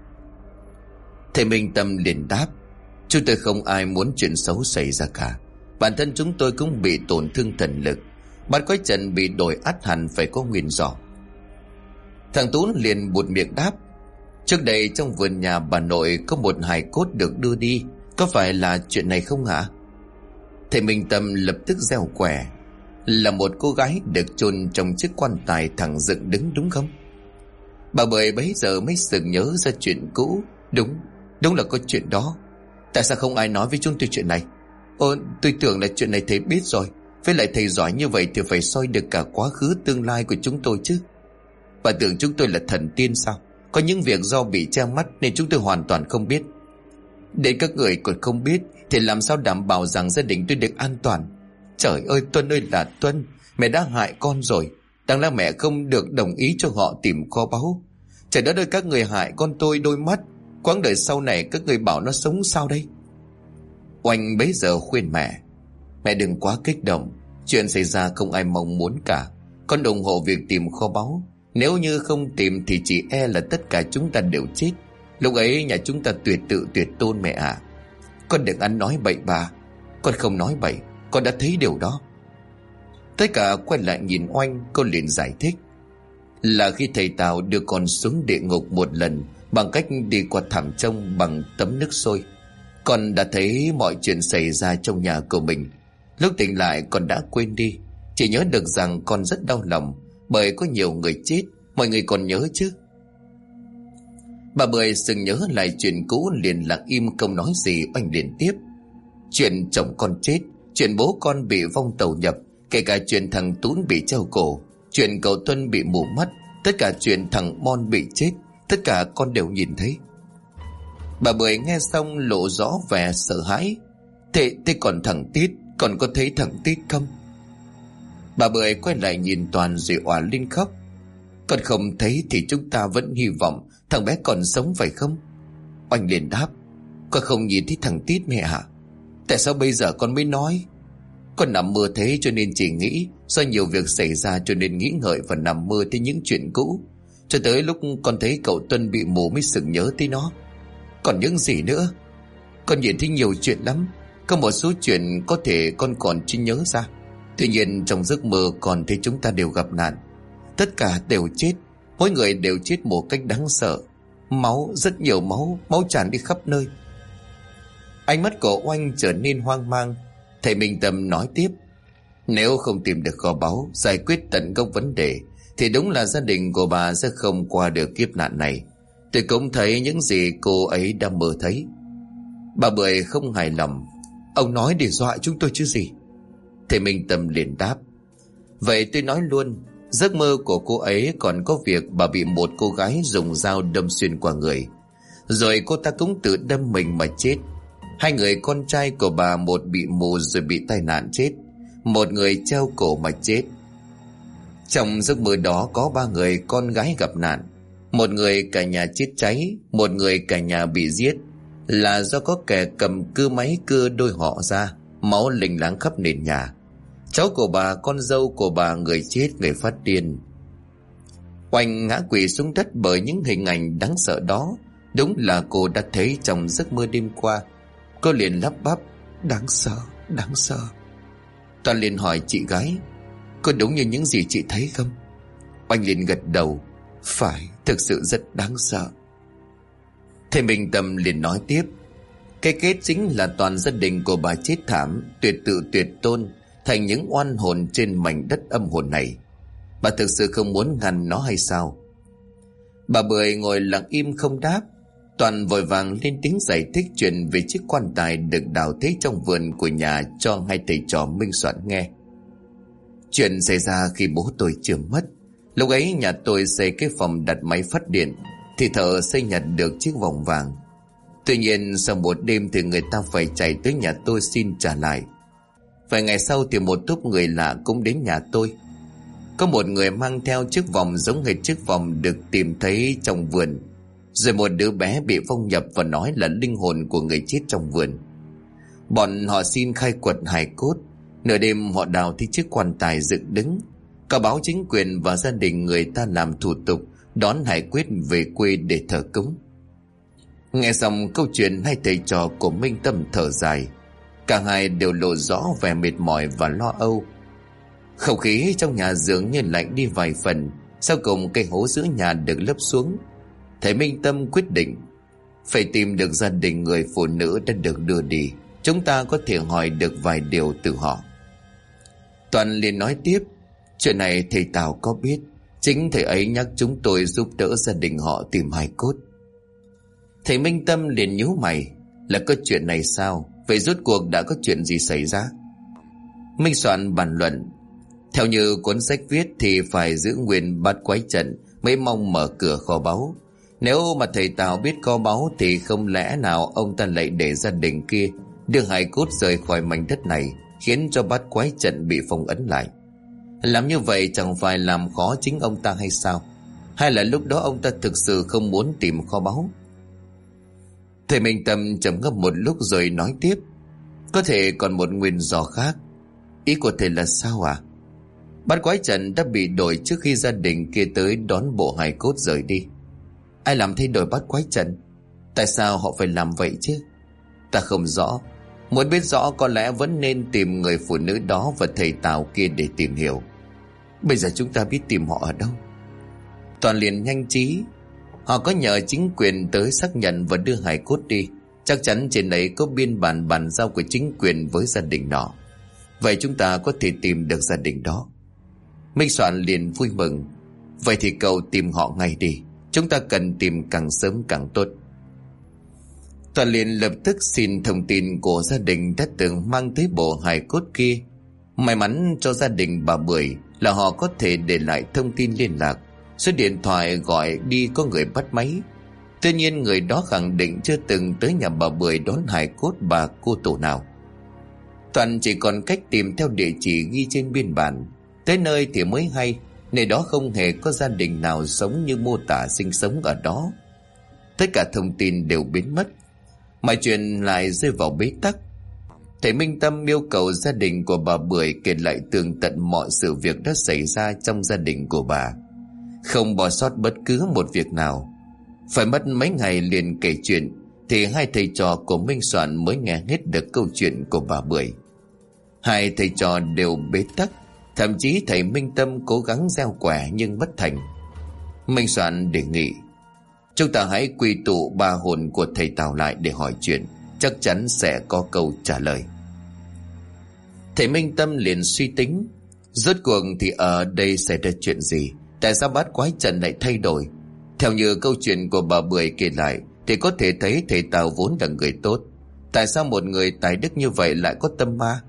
Thầy Minh Tâm liền đáp: "Chúng tôi không ai muốn chuyện xấu xảy ra cả. Bản thân chúng tôi cũng bị tổn thương thần lực. Bát quái trận bị đổi ắt hẳn phải có nguyên do." Thằng Tú liền buột miệng đáp: "Trước đây trong vườn nhà bà nội có một hài cốt được đưa đi, có phải là chuyện này không hả?" Thầy Minh Tâm lập tức gieo quẻ: "Là một cô gái được chôn trong chiếc quan tài thẳng dựng đứng đúng không?" Bà Bưởi bấy giờ mới sực nhớ ra chuyện cũ. Đúng là có chuyện đó. Tại sao không ai nói với chúng tôi chuyện này? Tôi tưởng là chuyện này thầy biết rồi. Với lại thầy giỏi như vậy thì phải soi được cả quá khứ tương lai của chúng tôi chứ. Bà tưởng chúng tôi là thần tiên sao? Có những việc do bị che mắt nên chúng tôi hoàn toàn không biết. Để các người còn không biết thì làm sao đảm bảo rằng gia đình tôi được an toàn? Trời ơi Tuân ơi là Tuân, mẹ đã hại con rồi. Đáng lẽ mẹ không được đồng ý cho họ tìm kho báu. Trời đất ơi, các người hại con tôi đôi mắt. Quãng đời sau này các người bảo nó sống sao đây?" Oanh bấy giờ khuyên mẹ: "Mẹ đừng quá kích động. Chuyện xảy ra không ai mong muốn cả. Con ủng hộ việc tìm kho báu. Nếu như không tìm thì chỉ e là tất cả chúng ta đều chết. Lúc ấy nhà chúng ta tuyệt tự tuyệt tôn mẹ ạ. Con đừng ăn nói bậy bạ." "Con không nói bậy, con đã thấy điều đó." Tất cả quay lại nhìn Oanh, cô liền giải thích: "Là khi thầy Tào đưa con xuống địa ngục một lần bằng cách đi qua thảm trông bằng tấm nước sôi, con đã thấy mọi chuyện xảy ra trong nhà của mình. Lúc tỉnh lại con đã quên đi, chỉ nhớ được rằng con rất đau lòng bởi có nhiều người chết. Mọi người còn nhớ chứ?" Bà Bưởi sừng nhớ lại chuyện cũ liền lặng im không nói gì. Oanh liền tiếp: "Chuyện chồng con chết, chuyện bố con bị vong tàu nhập, kể cả chuyện thằng Tún bị treo cổ, chuyện cậu Tuân bị mù mắt, tất cả chuyện thằng Mon bị chết, tất cả con đều nhìn thấy." Bà Bưởi nghe xong lộ rõ vẻ sợ hãi: Thế còn thằng Tít, còn có thấy thằng Tít không?" Bà Bưởi quay lại nhìn Toàn rồi òa lên khóc: "Con không thấy thì chúng ta vẫn hy vọng thằng bé còn sống phải không?" Oanh liền đáp: "Con không nhìn thấy thằng Tít mẹ hả? Tại sao bây giờ con mới nói?" "Con nằm mơ thế cho nên chỉ nghĩ, do nhiều việc xảy ra cho nên nghĩ ngợi và nằm mơ thấy những chuyện cũ. Cho tới lúc con thấy cậu Tuân bị mù mới sực nhớ tới nó. Còn những gì nữa? Con nhìn thấy nhiều chuyện lắm. Có một số chuyện có thể con còn chưa nhớ ra. Tuy nhiên trong giấc mơ con thấy chúng ta đều gặp nạn. Tất cả đều chết. Mỗi người đều chết một cách đáng sợ. Máu, rất nhiều máu, máu tràn đi khắp nơi." Ánh mắt của Oanh trở nên hoang mang. Thầy Minh Tâm nói tiếp: "Nếu không tìm được kho báu, giải quyết tận gốc vấn đề, thì đúng là gia đình của bà sẽ không qua được kiếp nạn này. Tôi cũng thấy những gì cô ấy đang mơ thấy." Bà Bưởi không hài lòng: "Ông nói để dọa chúng tôi chứ gì?" Thầy Minh Tâm liền đáp: "Vậy tôi nói luôn, giấc mơ của cô ấy còn có việc bà bị một cô gái dùng dao đâm xuyên qua người, rồi cô ta cũng tự đâm mình mà chết. Hai người con trai của bà, một bị mù rồi bị tai nạn chết, một người treo cổ mà chết. Trong giấc mơ đó có 3 người con gái gặp nạn. Một người cả nhà chết cháy, một người cả nhà bị giết, là do có kẻ cầm cưa máy cưa đôi họ ra, máu lênh láng khắp nền nhà. Cháu của bà, con dâu của bà, người chết người phát điên." Oanh ngã quỵ xuống đất bởi những hình ảnh đáng sợ đó. Đúng là cô đã thấy trong giấc mơ đêm qua. Cô liền lắp bắp: Đáng sợ, đáng sợ." Toàn liền hỏi chị gái: "Có đúng như những gì chị thấy không?" Oanh liền gật đầu: "Phải, thực sự rất đáng sợ." Thầy Minh Tâm liền nói tiếp: "Cái kết chính là toàn gia đình của bà chết thảm, tuyệt tự tuyệt tôn. thành những oan hồn trên mảnh đất âm hồn này. Bà thực sự không muốn ngăn nó hay sao? Bà Bưởi ngồi lặng im không đáp. Toàn vội vàng lên tiếng giải thích chuyện về chiếc quan tài được đào thấy trong vườn của nhà cho hai thầy trò Minh Soạn nghe. Chuyện xảy ra khi bố tôi chưa mất. Lúc ấy nhà tôi xây cái phòng đặt máy phát điện, thì thợ xây nhặt được chiếc vòng vàng. Tuy nhiên sau một đêm thì người ta phải chạy tới nhà tôi xin trả lại. Vài ngày sau thì một tốp người lạ cũng đến nhà tôi. Có một người mang theo chiếc vòng giống hệt chiếc vòng được tìm thấy trong vườn. Rồi một đứa bé bị phong nhập và nói là linh hồn của người chết trong vườn. Bọn họ xin khai quật hài cốt. Nửa đêm họ đào thấy chiếc quan tài dựng đứng. Cả báo chính quyền và gia đình người ta làm thủ tục đón hải quyết về quê để thờ cúng. Nghe xong câu chuyện, hai thầy trò của Minh Tâm thở dài. Cả hai đều lộ rõ vẻ mệt mỏi và lo âu. Không khí trong nhà dường như lạnh đi vài phần. Sau cùng cây hố giữa nhà được lấp xuống. Thầy Minh Tâm quyết định phải tìm được gia đình người phụ nữ đã được đưa đi. Chúng ta có thể hỏi được vài điều từ họ. Toàn liền nói tiếp: chuyện này thầy Tào có biết. Chính thầy ấy nhắc chúng tôi giúp đỡ gia đình họ tìm hài cốt. Thầy Minh Tâm liền nhíu mày: là có chuyện này sao? Vậy rốt cuộc đã có chuyện gì xảy ra? Minh Soạn bàn luận: theo như cuốn sách viết thì phải giữ nguyên bát quái trận mới mong mở cửa kho báu. Nếu mà thầy Tào biết kho báu thì không lẽ nào ông ta lại để gia đình kia đưa hài cốt rời khỏi mảnh đất này, khiến cho bát quái trận bị phong ấn lại. Làm như vậy chẳng phải làm khó chính ông ta hay sao? Hay là lúc đó ông ta thực sự không muốn tìm kho báu? Thầy Minh Tâm trầm ngâm một lúc rồi nói tiếp: có thể còn một nguyên do khác. Ý của thầy là sao à? Bát quái trận đã bị đổi trước khi gia đình kia tới đón bộ hài cốt rời đi. Ai làm thay đổi bát quái trận? Tại sao họ phải làm vậy chứ? Ta không rõ. Muốn biết rõ có lẽ vẫn nên tìm người phụ nữ đó và thầy Tào kia để tìm hiểu. Bây giờ chúng ta biết tìm họ ở đâu? Toàn liền nhanh trí: họ có nhờ chính quyền tới xác nhận và đưa hài cốt đi. Chắc chắn trên ấy có biên bản bàn giao của chính quyền với gia đình đó. Vậy chúng ta có thể tìm được gia đình đó. Minh Soạn liền vui mừng: vậy thì cậu tìm họ ngay đi. Chúng ta cần tìm càng sớm càng tốt. Toàn liền lập tức xin thông tin của gia đình đã từng mang tới bộ hài cốt kia. May mắn cho gia đình bà Bưởi là họ có thể để lại thông tin liên lạc. Số điện thoại gọi đi có người bắt máy. Tuy nhiên người đó khẳng định chưa từng tới nhà bà Bưởi đón hài cốt bà cô tổ nào. Toàn chỉ còn cách tìm theo địa chỉ ghi trên biên bản. Tới nơi thì mới hay, nơi đó không hề có gia đình nào sống như mô tả sinh sống ở đó. Tất cả thông tin đều biến mất. Mọi chuyện lại rơi vào bế tắc. Thầy Minh Tâm yêu cầu gia đình của bà Bưởi kể lại tường tận mọi sự việc đã xảy ra trong gia đình của bà, không bỏ sót bất cứ một việc nào. Phải mất mấy ngày liền kể chuyện thì hai thầy trò của Minh Soạn mới nghe hết được câu chuyện của bà Bưởi. Hai thầy trò đều bế tắc. Thậm chí thầy Minh Tâm cố gắng gieo quẻ nhưng bất thành. Minh Soạn đề nghị: chúng ta hãy quy tụ ba hồn của thầy Tào lại để hỏi chuyện, chắc chắn sẽ có câu trả lời. Thầy Minh Tâm liền suy tính: rốt cuộc thì ở đây xảy ra chuyện gì? Tại sao bát quái trận lại thay đổi? Theo như câu chuyện của bà Bưởi kể lại thì có thể thấy thầy Tào vốn là người tốt. Tại sao một người tài đức như vậy lại có tâm ma?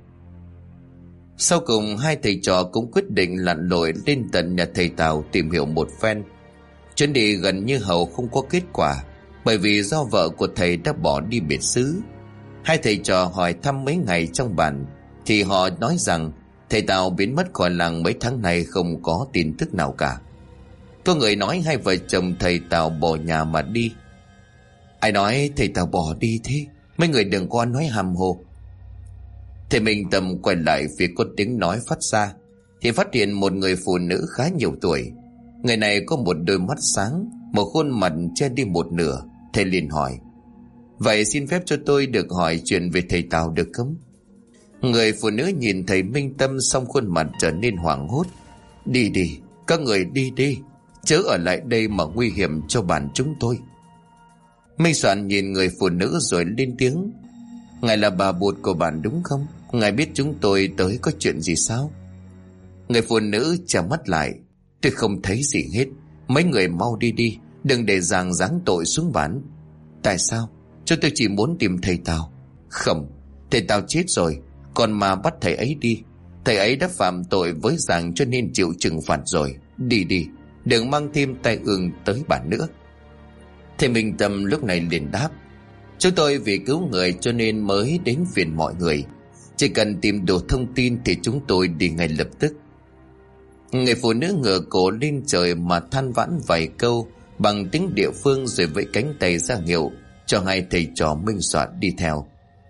Sau cùng hai thầy trò cũng quyết định lặn lội lên tận nhà thầy Tào tìm hiểu một phen. Chuyến đi gần như hầu không có kết quả, bởi vì do vợ của thầy đã bỏ đi biệt xứ. Hai thầy trò hỏi thăm mấy ngày trong bản thì họ nói rằng thầy Tào biến mất khỏi làng mấy tháng nay, không có tin tức nào cả. Có người nói hai vợ chồng thầy Tào bỏ nhà mà đi. Ai nói thầy Tào bỏ đi thế? Mấy người đừng có nói hàm hồ. Thầy Minh Tâm quay lại phía có tiếng nói phát ra thì phát hiện một người phụ nữ khá nhiều tuổi. Người này có một đôi mắt sáng, một khuôn mặt che đi một nửa. Thầy liền hỏi: vậy xin phép cho tôi được hỏi chuyện về thầy Tào được không? Người phụ nữ nhìn thầy Minh Tâm xong khuôn mặt trở nên hoảng hốt. Đi đi, các người đi đi, chớ ở lại đây mà nguy hiểm cho bản chúng tôi. Minh Soạn nhìn người phụ nữ rồi lên tiếng: Ngài là bà Bụt của bản đúng không? Ngài biết chúng tôi tới có chuyện gì sao? Người phụ nữ chả mắt lại. Tôi không thấy gì hết. Mấy người mau đi đi, đừng để giang giáng tội xuống bản. Tại sao? Chúng tôi chỉ muốn tìm thầy Tào. Không, thầy Tào chết rồi, còn mà bắt thầy ấy đi. Thầy ấy đã phạm tội với giang cho nên chịu trừng phạt rồi. Đi đi, đừng mang thêm tai ương tới bản nữa. Thầy Minh Tâm lúc này liền đáp: Chúng tôi vì cứu người cho nên mới đến phiền mọi người. Chỉ cần tìm đủ thông tin thì chúng tôi đi ngay lập tức. Người phụ nữ ngửa cổ lên trời mà than vãn vài câu bằng tiếng địa phương, rồi vẫy cánh tay ra hiệu cho hai thầy trò minh soạn đi theo.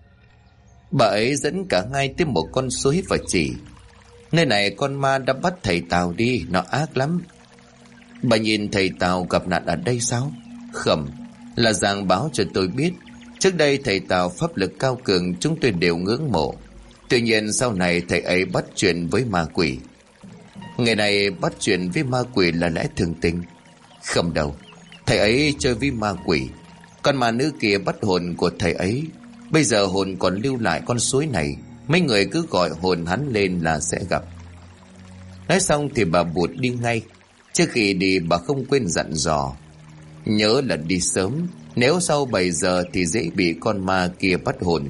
Bà ấy dẫn cả hai tới một con suối và chỉ: Nơi này con ma đã bắt thầy Tào đi, nó ác lắm. Bà nhìn thầy Tào gặp nạn ở đây sao? Không, là Giang báo cho tôi biết. Trước đây thầy Tào pháp lực cao cường, chúng tôi đều ngưỡng mộ. Tuy nhiên sau này thầy ấy bắt chuyện với ma quỷ. Ngày này bắt chuyện với ma quỷ là lẽ thường tình. Không đâu, thầy ấy chơi với ma quỷ. Con ma nữ kia bắt hồn của thầy ấy. Bây giờ hồn còn lưu lại con suối này. Mấy người cứ gọi hồn hắn lên là sẽ gặp. Nói xong thì bà Bụt đi ngay. Trước khi đi bà không quên dặn dò: Nhớ là đi sớm, nếu sau 7 giờ thì dễ bị con ma kia bắt hồn.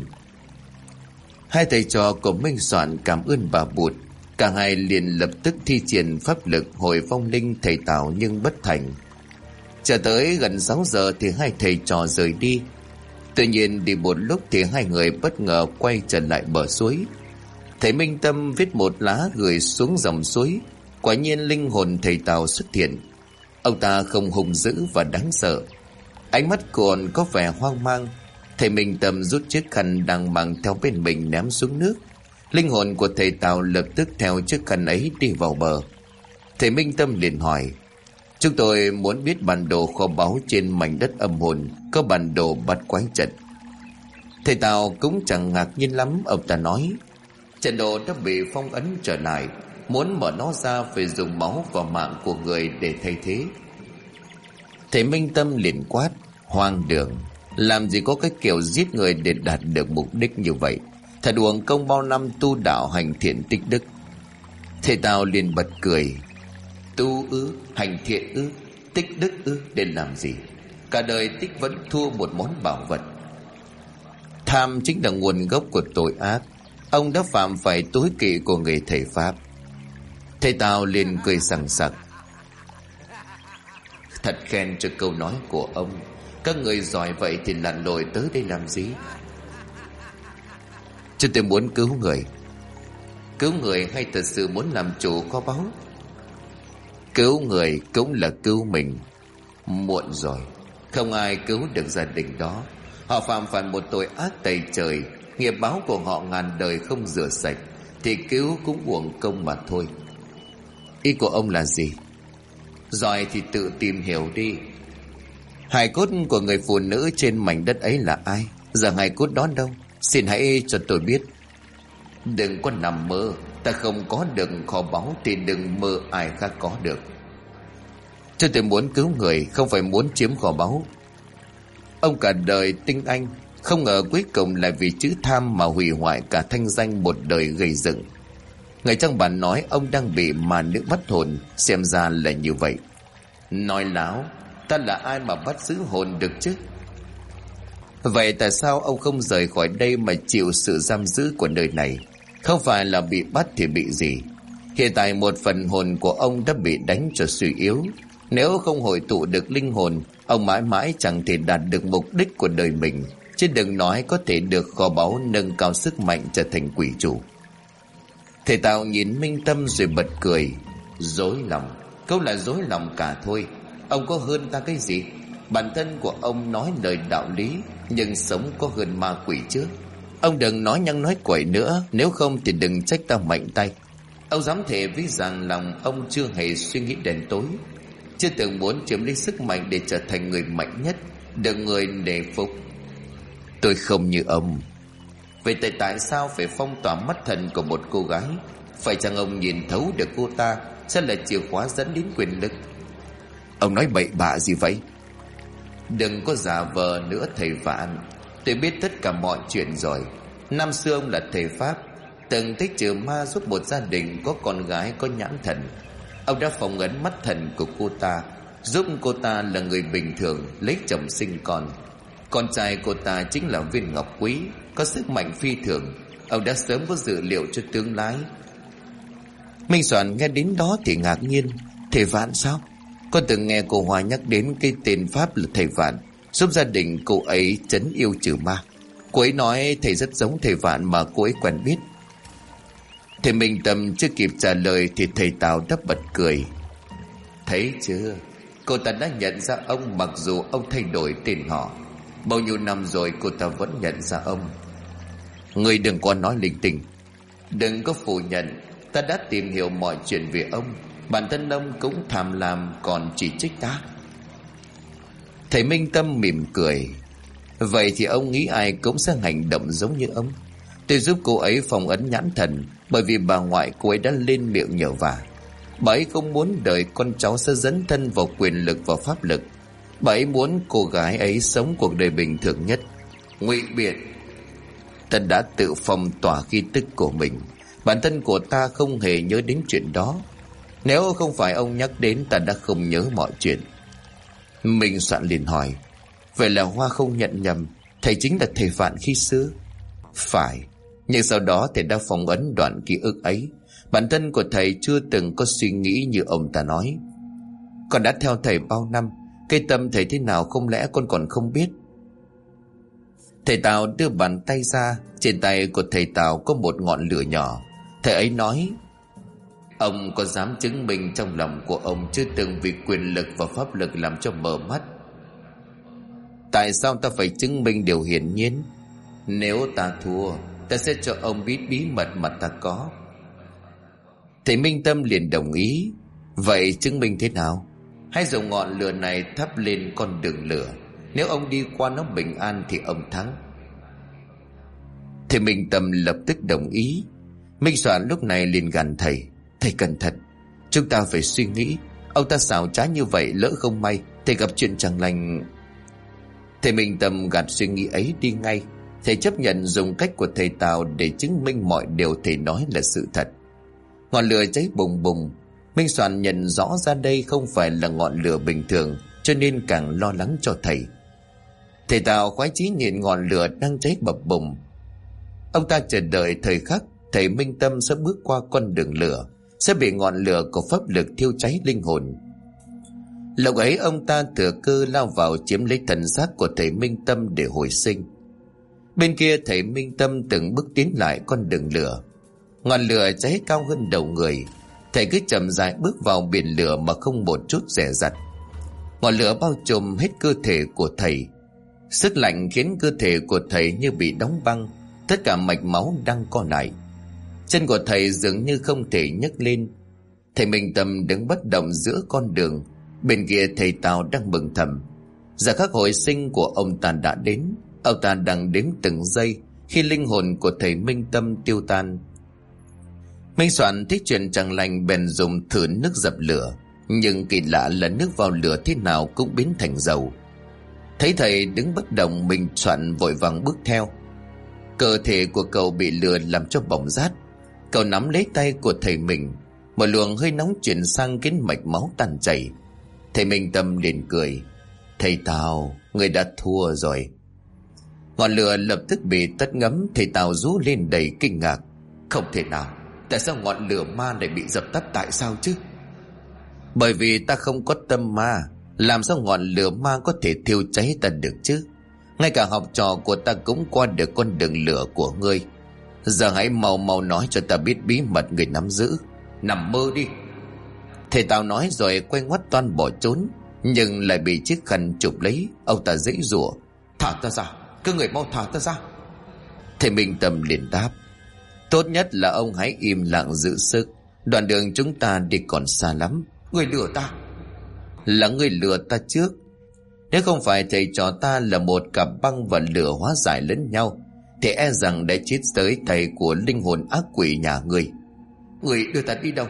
Hai thầy trò của Minh Soạn cảm ơn bà Bụt. Cả hai liền lập tức thi triển pháp lực hồi vong linh thầy Tào nhưng bất thành. Chờ tới gần 6 giờ thì hai thầy trò rời đi. Tuy nhiên đi một lúc thì hai người bất ngờ quay trở lại bờ suối. Thầy Minh Tâm viết một lá gửi xuống dòng suối. Quả nhiên linh hồn thầy Tào xuất hiện. Ông ta không hung dữ và đáng sợ, ánh mắt còn có vẻ hoang mang. Thầy Minh Tâm rút chiếc khăn đang mang theo bên mình ném xuống nước. Linh hồn của thầy Tào lập tức theo chiếc khăn ấy đi vào bờ. Thầy Minh Tâm liền hỏi: Chúng tôi muốn biết bản đồ kho báu trên mảnh đất âm hồn, có bản đồ bắt quái trận. Thầy Tào cũng chẳng ngạc nhiên lắm. Ông ta nói: Trận đồ đã bị phong ấn trở lại, muốn mở nó ra phải dùng máu và mạng của người để thay thế. Thầy Minh Tâm liền quát: Hoang đường, làm gì có cái kiểu giết người để đạt được mục đích như vậy. Thật uổng công bao năm tu đạo hành thiện tích đức. Thầy Tào liền bật cười: Tu ư, hành thiện ư, tích đức ư, để làm gì? Cả đời tích vẫn thua một món bảo vật. Tham chính là nguồn gốc của tội ác. Ông đã phạm phải tối kỵ của người thầy Pháp. Thầy Tào liền cười sằng sặc: Thật khen cho câu nói của ông. Các người giỏi vậy thì lặn lội tới đây làm gì? Chứ tôi muốn cứu người. Cứu người hay thật sự muốn làm chủ kho báu? Cứu người cũng là cứu mình. Muộn rồi, không ai cứu được gia đình đó. Họ phạm phải một tội ác tày trời. Nghiệp báo của họ ngàn đời không rửa sạch, thì cứu cũng uổng công mà thôi. Ý của ông là gì? Giỏi thì tự tìm hiểu đi. Hài cốt của người phụ nữ trên mảnh đất ấy là ai? Giờ hài cốt đó đâu? Xin hãy cho tôi biết. Đừng có nằm mơ. Ta không có được kho báu thì đừng mơ ai khác có được. Cho tôi muốn cứu người, không phải muốn chiếm kho báu. Ông cả đời tinh anh, không ngờ cuối cùng lại vì chữ tham mà hủy hoại cả thanh danh một đời gây dựng. Người trong bản nói ông đang bị ma nữ bắt hồn, xem ra là như vậy. Nói láo, ta là ai mà bắt giữ hồn được chứ? Vậy tại sao ông không rời khỏi đây mà chịu sự giam giữ của nơi này? Không phải là bị bắt thì bị gì? Hiện tại một phần hồn của ông đã bị đánh cho suy yếu. Nếu không hội tụ được linh hồn, ông mãi mãi chẳng thể đạt được mục đích của đời mình. Chứ đừng nói có thể được kho báu nâng cao sức mạnh trở thành quỷ chủ. Thầy Tào nhìn Minh Tâm rồi bật cười. Dối lòng, câu là dối lòng cả thôi. Ông có hơn ta cái gì? Bản thân của ông nói lời đạo lý, nhưng sống có hơn ma quỷ chứ. Ông đừng nói nhăng nói quậy nữa, nếu không thì đừng trách ta mạnh tay. Ông dám thề với rằng lòng ông chưa hề suy nghĩ đen tối, chưa từng muốn chiếm lấy sức mạnh để trở thành người mạnh nhất, được người nể phục. Tôi không như ông. Vậy tại sao phải phong tỏa mắt thần của một cô gái? Phải chăng ông nhìn thấu được cô ta sẽ là chìa khóa dẫn đến quyền lực? Ông nói bậy bạ gì vậy? Đừng có giả vờ nữa thầy Vạn. Tôi biết tất cả mọi chuyện rồi. Năm xưa ông là thầy Pháp, từng thích trừ ma giúp một gia đình có con gái có nhãn thần. Ông đã phong ấn mắt thần của cô ta, giúp cô ta là người bình thường lấy chồng sinh con. Con trai cô ta chính là viên ngọc quý, có sức mạnh phi thường. Ông đã sớm có dự liệu cho tương lai. Minh Soạn nghe đến đó thì ngạc nhiên. Thầy Vạn sao? Con từng nghe cô Hoa nhắc đến cái tên Pháp là thầy Vạn, giúp gia đình cô ấy trấn yêu trừ ma. Cô ấy nói thầy rất giống thầy Vạn mà cô ấy quen biết. Thầy Minh Tâm chưa kịp trả lời thì thầy Tào đắp bật cười. Thấy chưa, cô ta đã nhận ra ông mặc dù ông thay đổi tên họ. Bao nhiêu năm rồi cô ta vẫn nhận ra ông. Người đừng có nói linh tinh, đừng có phủ nhận. Ta đã tìm hiểu mọi chuyện về ông. Bản thân ông cũng tham lam còn chỉ trích ta. Thầy Minh Tâm mỉm cười. Vậy thì ông nghĩ ai cũng sẽ hành động giống như ông. Tôi giúp cô ấy phong ấn nhãn thần bởi vì bà ngoại cô ấy đã lên miệng nhờ vả. Bà ấy không muốn đời con cháu sẽ dấn thân vào quyền lực và pháp lực. Bà ấy muốn cô gái ấy sống cuộc đời bình thường nhất. Ngụy biện. Ta đã tự phong tỏa khí tức của mình. Bản thân của ta không hề nhớ đến chuyện đó. Nếu không phải ông nhắc đến, ta đã không nhớ mọi chuyện. Minh Soạn liền hỏi, vậy là Hoa không nhận nhầm, thầy chính là thầy Vạn khi xưa? Phải, nhưng sau đó thầy đã phong ấn đoạn ký ức ấy. Bản thân của thầy chưa từng có suy nghĩ như ông ta nói. Con đã theo thầy bao năm, cái tâm thầy thế nào không lẽ con còn không biết? Thầy Tào đưa bàn tay ra. Trên tay của thầy Tào có một ngọn lửa nhỏ. Thầy ấy nói, ông có dám chứng minh trong lòng của ông chưa từng vì quyền lực và pháp lực làm cho mờ mắt? Tại sao ta phải chứng minh điều hiển nhiên? Nếu ta thua, ta sẽ cho ông biết bí mật mà ta có. Thầy Minh Tâm liền đồng ý. Vậy chứng minh thế nào? Hãy dùng ngọn lửa này thắp lên con đường lửa. Nếu ông đi qua nó bình an thì ông thắng. Thầy Minh Tâm lập tức đồng ý. Minh Soạn lúc này liền gằn thầy, thầy cẩn thận, chúng ta phải suy nghĩ. Ông ta xảo trá như vậy, lỡ không may thầy gặp chuyện chẳng lành. Thầy Minh Tâm gạt suy nghĩ ấy đi ngay. Thầy chấp nhận dùng cách của thầy Tào để chứng minh mọi điều thầy nói là sự thật. Ngọn lửa cháy bùng bùng. Minh Soạn nhận rõ ra đây không phải là ngọn lửa bình thường, cho nên càng lo lắng cho thầy. Thầy Tào khoái chí nhìn ngọn lửa đang cháy bập bùng. Ông ta chờ đợi thời khắc thầy Minh Tâm sẽ bước qua con đường lửa, sẽ bị ngọn lửa của pháp lực thiêu cháy linh hồn. Lúc ấy ông ta thừa cơ lao vào chiếm lấy thần xác của thầy Minh Tâm để hồi sinh. Bên kia thầy Minh Tâm từng bước tiến lại con đường lửa. Ngọn lửa cháy cao hơn đầu người. Thầy cứ chậm rãi bước vào biển lửa mà không một chút dè dặt. Ngọn lửa bao trùm hết cơ thể của thầy. Sức lạnh khiến cơ thể của thầy như bị đóng băng. Tất cả mạch máu đang co lại. Chân của thầy dường như không thể nhấc lên. Thầy Minh Tâm đứng bất động giữa con đường. Bên kia thầy Tào đang mừng thầm. Giờ khắc hồi sinh của ông ta đã đến. Ông ta đang đếm từng giây khi linh hồn của thầy Minh Tâm tiêu tan. Minh Soạn thấy chuyện chẳng lành bèn dùng thử nước dập lửa. Nhưng kỳ lạ là nước vào lửa thế nào cũng biến thành dầu. Thấy thầy đứng bất động, Minh Soạn vội vàng bước theo. Cơ thể của cậu bị lửa làm cho bỏng rát. Cậu nắm lấy tay của thầy mình. Một luồng hơi nóng chuyển sang khiến mạch máu tan chảy. Thầy Minh Tâm liền cười, thầy Tào, người đã thua rồi. Ngọn lửa lập tức bị tắt ngấm. Thầy Tào rú lên đầy kinh ngạc. Không thể nào, tại sao ngọn lửa ma này bị dập tắt? Tại sao chứ? Bởi vì ta không có tâm ma. Làm sao ngọn lửa ma có thể thiêu cháy ta được chứ? Ngay cả học trò của ta cũng qua được con đường lửa của ngươi. Giờ hãy mau mau nói cho ta biết bí mật người nắm giữ. Nằm mơ đi. Thầy Tào nói rồi quay ngoắt toan bỏ trốn, nhưng lại bị chiếc khăn chụp lấy. Ông ta giãy giụa, thả ta ra, các người mau thả ta ra. Thầy Minh Tâm liền đáp, tốt nhất là ông hãy im lặng giữ sức. Đoạn đường chúng ta đi còn xa lắm. Người lừa ta. Là người lừa ta trước. Nếu không phải thầy trò ta là một cặp băng và lửa hóa giải lẫn nhau, thì e rằng đã chết tới tay của linh hồn ác quỷ nhà ngươi. Người đưa ta đi đâu?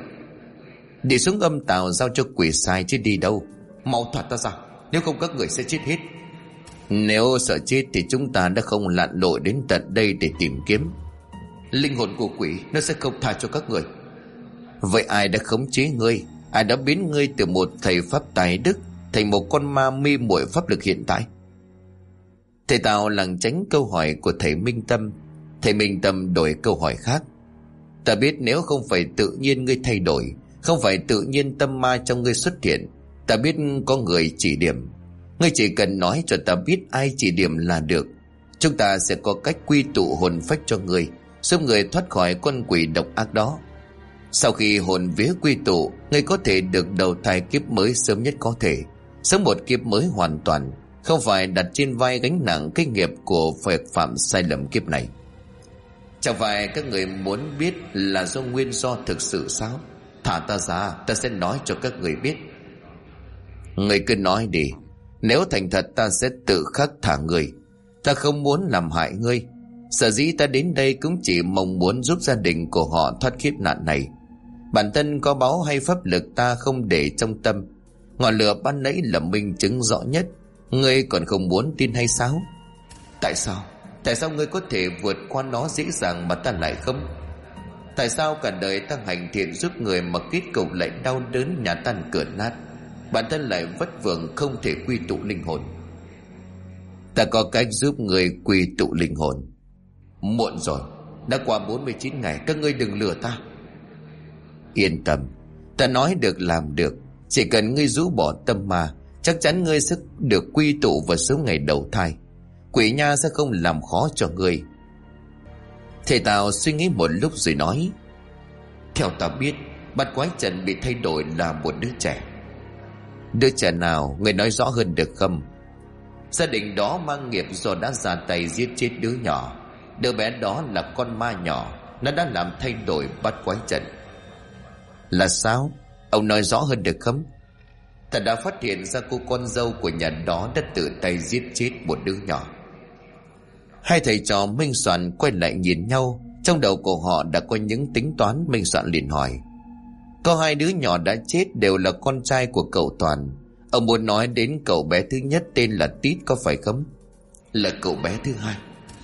Đi xuống âm tào giao cho quỷ sai chứ đi đâu. Mau thoát ta ra, nếu không các người sẽ chết hết. Nếu sợ chết thì chúng ta đã không lặn lội đến tận đây để tìm kiếm. Linh hồn của quỷ nó sẽ không tha cho các người. Vậy ai đã khống chế ngươi? Ai đã biến ngươi từ một thầy pháp tài đức thành một con ma mê muội pháp lực hiện tại? Thầy Tào lảng tránh câu hỏi của thầy Minh Tâm. Thầy Minh Tâm đổi câu hỏi khác. Ta biết nếu không phải tự nhiên ngươi thay đổi, không phải tự nhiên tâm ma trong ngươi xuất hiện, ta biết có người chỉ điểm. Ngươi chỉ cần nói cho ta biết ai chỉ điểm là được. Chúng ta sẽ có cách quy tụ hồn phách cho ngươi, giúp người thoát khỏi con quỷ độc ác đó. Sau khi hồn vía quy tụ, ngươi có thể được đầu thai kiếp mới sớm nhất có thể, sống một kiếp mới hoàn toàn, không phải đặt trên vai gánh nặng cái nghiệp của phật phạm sai lầm kiếp này. Chẳng phải các người muốn biết là do nguyên do thực sự sao? Thả ta ra, ta sẽ nói cho các người biết. Người cứ nói đi. Nếu thành thật ta sẽ tự khắc thả người. Ta không muốn làm hại ngươi. Sở dĩ ta đến đây cũng chỉ mong muốn giúp gia đình của họ thoát kiếp nạn này. Bản thân có báu hay pháp lực ta không để trong tâm. Ngọn lửa ban nãy là minh chứng rõ nhất. Ngươi còn không muốn tin hay sao? Tại sao? Tại sao ngươi có thể vượt qua nó dễ dàng mà ta lại không? Tại sao cả đời ta hành thiện giúp người mà kết cục lại đau đớn nhà tan cửa nát, bản thân lại vất vưởng không thể quy tụ linh hồn? Ta có cách giúp người quy tụ linh hồn. Muộn rồi, đã qua 49 ngày, các ngươi đừng lừa ta. Yên tâm, ta nói được làm được. Chỉ cần ngươi rũ bỏ tâm ma, chắc chắn ngươi sẽ được quy tụ vào số ngày đầu thai. Quỷ nha sẽ không làm khó cho ngươi. Thầy Tào suy nghĩ một lúc rồi nói: Theo ta biết, bát quái trận bị thay đổi là một đứa trẻ. Đứa trẻ nào? Người nói rõ hơn được không? Gia đình đó mang nghiệp do đã ra tay giết chết đứa nhỏ. Đứa bé đó là con ma nhỏ, nó đã làm thay đổi bát quái trận. Là sao? Ông nói rõ hơn được không? Ta đã phát hiện ra cô con dâu của nhà đó đã tự tay giết chết một đứa nhỏ. Hai thầy trò Minh Soạn quay lại nhìn nhau. Trong đầu của họ đã có những tính toán. Minh Soạn liền hỏi: Có hai đứa nhỏ đã chết đều là con trai của cậu Toàn. Ông muốn nói đến cậu bé thứ nhất tên là Tít có phải không? Là cậu bé thứ hai.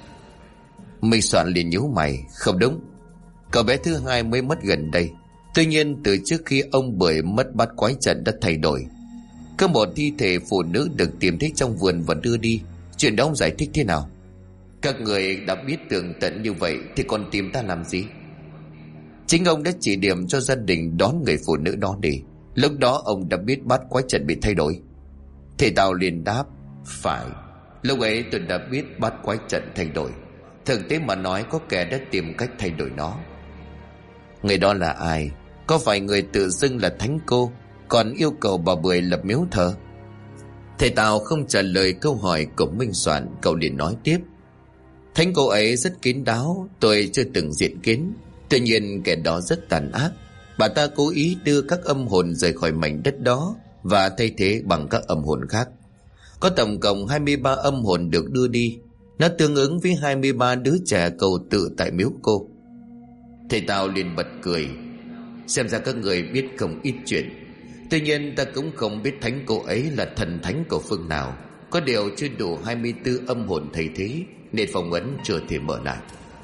Minh Soạn liền nhíu mày: Không đúng, cậu bé thứ hai mới mất gần đây. Tuy nhiên từ trước khi ông Bưởi mất bát quái trận đã thay đổi. Có một thi thể phụ nữ được tìm thấy trong vườn và đưa đi. Chuyện đó ông giải thích thế nào? Các người đã biết tường tận như vậy thì còn tìm ta làm gì? Chính ông đã chỉ điểm cho gia đình đón người phụ nữ đó đi. Lúc đó ông đã biết bát quái trận bị thay đổi. Thầy Tào liền đáp: Phải, lúc ấy tôi đã biết bát quái trận thay đổi. Thực tế mà nói, có kẻ đã tìm cách thay đổi nó. Người đó là ai? Có phải người tự xưng là thánh cô, còn yêu cầu bà Bưởi lập miếu thờ? Thầy Tào không trả lời câu hỏi của Minh Soạn. Cậu liền nói tiếp: Thánh cô ấy rất kín đáo, tôi chưa từng diện kiến. Tuy nhiên kẻ đó rất tàn ác. Bà ta cố ý đưa các âm hồn rời khỏi mảnh đất đó và thay thế bằng các âm hồn khác. Có tổng cộng 23 âm hồn được đưa đi. Nó tương ứng với 23 đứa trẻ cầu tự tại miếu cô. Thầy Tào liền bật cười: Xem ra các người biết không ít chuyện. Tuy nhiên ta cũng không biết thánh cô ấy là thần thánh của phương nào. Có điều chưa đủ 24 âm hồn thay thế, nên phong ấn chưa thể mở lại.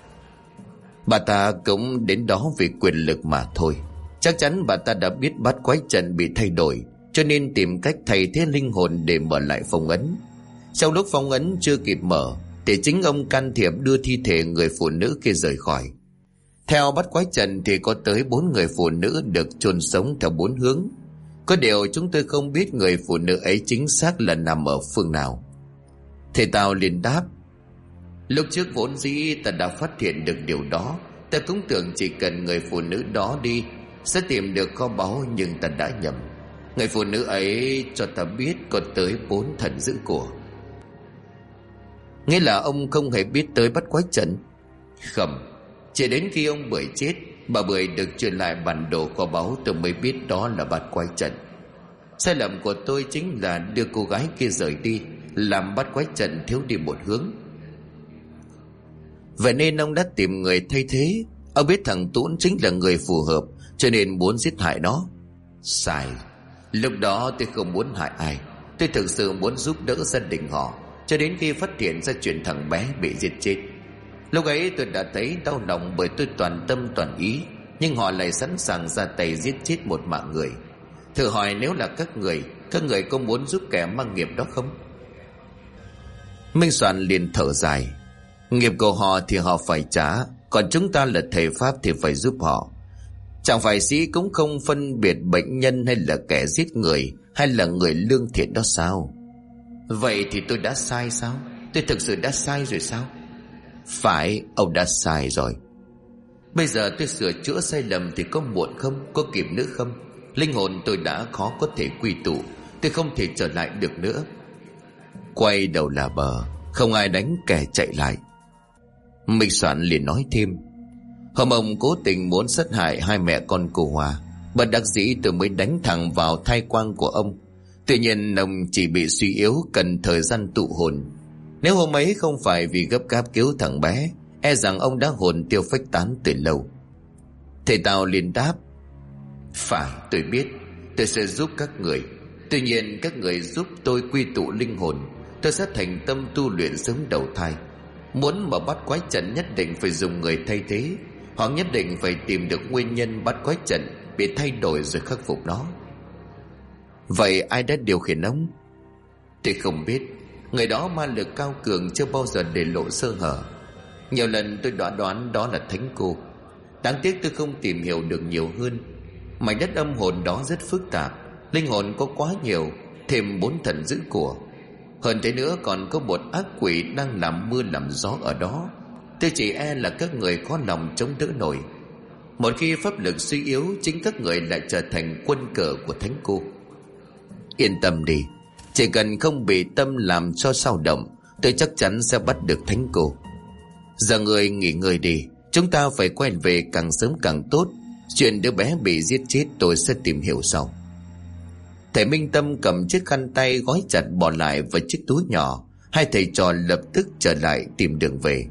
Bà ta cũng đến đó vì quyền lực mà thôi. Chắc chắn bà ta đã biết bát quái trận bị thay đổi, cho nên tìm cách thay thế linh hồn để mở lại phong ấn. Trong lúc phong ấn chưa kịp mở thì chính ông can thiệp đưa thi thể người phụ nữ kia rời khỏi. Theo bát quái trận thì có tới 4 người phụ nữ được chôn sống theo 4 hướng. Có điều chúng tôi không biết người phụ nữ ấy chính xác là nằm ở phương nào. Thầy Tào liền đáp: Lúc trước vốn dĩ ta đã phát hiện được điều đó. Ta cũng tưởng chỉ cần người phụ nữ đó đi sẽ tìm được kho báu, nhưng ta đã nhầm. Người phụ nữ ấy cho ta biết có tới 4 thần giữ của. Nghĩa là ông không hề biết tới bát quái trận? Không, chỉ đến khi ông Bưởi chết, bà Bưởi được truyền lại bản đồ kho báu, tôi mới biết đó là bát quái trận. Sai lầm của tôi chính là đưa cô gái kia rời đi, làm bát quái trận thiếu đi một hướng. Vậy nên ông đã tìm người thay thế. Ông biết thằng Tún chính là người phù hợp, cho nên muốn giết hại nó. Sai. Lúc đó tôi không muốn hại ai. Tôi thực sự muốn giúp đỡ gia đình họ. cho đến khi phát hiện ra chuyện thằng bé bị giết chết. Lúc ấy tôi đã thấy đau lòng, bởi tôi toàn tâm toàn ý, nhưng họ lại sẵn sàng ra tay giết chết một mạng người. Thử hỏi nếu là các người có muốn giúp kẻ mang nghiệp đó không? Minh Soạn liền thở dài. Nghiệp của họ thì họ phải trả, còn chúng ta là thầy pháp thì phải giúp họ. Chẳng phải sĩ cũng không phân biệt bệnh nhân hay là kẻ giết người, hay là người lương thiện đó sao? Vậy thì tôi đã sai sao? Tôi thực sự đã sai rồi sao? Phải, ông đã sai rồi. Bây giờ tôi sửa chữa sai lầm thì có muộn không? Có kịp nữa không? Linh hồn tôi đã khó có thể quy tụ, tôi không thể trở lại được nữa. Quay đầu là bờ, không ai đánh kẻ chạy lại. Minh Soạn liền nói thêm: hôm ông cố tình muốn sát hại hai mẹ con cô Hòa, bất đắc dĩ tôi mới đánh thẳng vào thai quang của ông. Tuy nhiên ông chỉ bị suy yếu, cần thời gian tụ hồn. Nếu hôm ấy không phải vì gấp gáp cứu thằng bé, e rằng ông đã hồn tiêu phách tán từ lâu. Thầy Tào liền đáp: phải, tôi biết, tôi sẽ giúp các người. Tuy nhiên các người giúp tôi quy tụ linh hồn, tôi sẽ thành tâm tu luyện sớm đầu thai. Muốn mở bắt quái trận nhất định phải dùng người thay thế, hoặc nhất định phải tìm được nguyên nhân bắt quái trận bị thay đổi rồi khắc phục nó. Vậy ai đã điều khiển ông? Tôi không biết. Người đó ma lực cao cường, chưa bao giờ để lộ sơ hở. Nhiều lần tôi đã đoán đó là Thánh Cô. Đáng tiếc tôi không tìm hiểu được nhiều hơn. Mảnh đất âm hồn đó rất phức tạp, linh hồn có quá nhiều, thêm 4 thần giữ của. Hơn thế nữa còn có một ác quỷ đang làm mưa làm gió ở đó. Tôi chỉ e là các người khó lòng chống đỡ nổi. Một khi pháp lực suy yếu, chính các người lại trở thành quân cờ của Thánh Cô. Yên tâm đi, chỉ cần không bị tâm làm cho sao động, tôi chắc chắn sẽ bắt được Thánh Cô. Giờ người nghỉ ngơi đi, chúng ta phải quay về càng sớm càng tốt. Chuyện đứa bé bị giết chết tôi sẽ tìm hiểu sau. Thầy Minh Tâm cầm chiếc khăn tay gói chặt bỏ lại vào chiếc túi nhỏ. Hai thầy trò lập tức trở lại tìm đường về.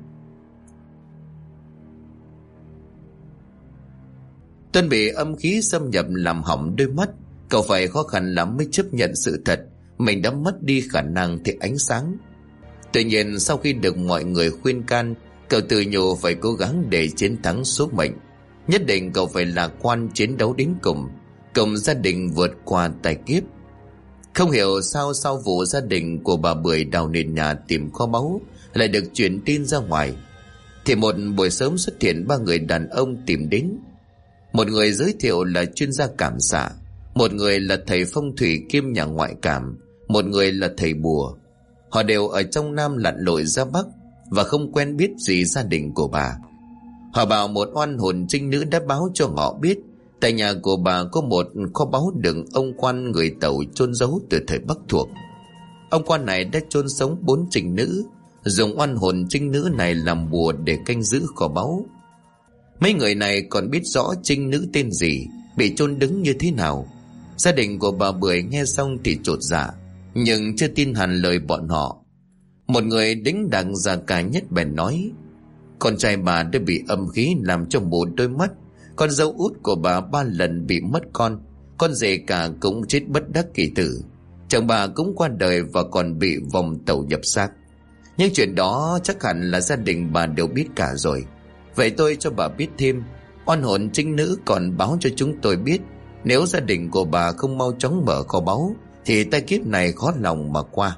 Tuân bị âm khí xâm nhập làm hỏng đôi mắt. Cậu phải khó khăn lắm mới chấp nhận sự thật mình đã mất đi khả năng thấy ánh sáng. Tuy nhiên sau khi được mọi người khuyên can, cậu tự nhủ phải cố gắng để chiến thắng số mệnh. Nhất định cậu phải lạc quan chiến đấu đến cùng, cùng gia đình vượt qua tai kiếp. Không hiểu sao sau vụ gia đình của bà Bưởi đào nền nhà tìm kho báu lại được truyền tin ra ngoài, thì một buổi sớm xuất hiện 3 người đàn ông tìm đến. Một người giới thiệu là chuyên gia cảm xạ, một người là thầy phong thủy kiêm nhà ngoại cảm, một người là thầy bùa. Họ đều ở trong Nam lặn lội ra Bắc và không quen biết gì gia đình của bà. Họ bảo một oan hồn trinh nữ đã báo cho họ biết tại nhà của bà có một kho báu đựng ông quan người Tàu chôn giấu từ thời Bắc thuộc. Ông quan này đã chôn sống 4 trinh nữ, dùng oan hồn trinh nữ này làm bùa để canh giữ kho báu. Mấy người này còn biết rõ trinh nữ tên gì, bị chôn đứng như thế nào. Gia đình của bà Bưởi nghe xong thì chột dạ, nhưng chưa tin hẳn lời bọn họ. Một người đính đằng già cả nhất bèn nói: con trai bà đã bị âm khí làm cho mù đôi mắt, con dâu út của bà 3 lần bị mất con rể cả cũng chết bất đắc kỳ tử, chồng bà cũng qua đời và còn bị vòng tàu nhập xác. Nhưng chuyện đó chắc hẳn là gia đình bà đều biết cả rồi. Vậy tôi cho bà biết thêm, oan hồn trinh nữ còn báo cho chúng tôi biết, nếu gia đình của bà không mau chóng mở kho báu thì tai kiếp này khó lòng mà qua.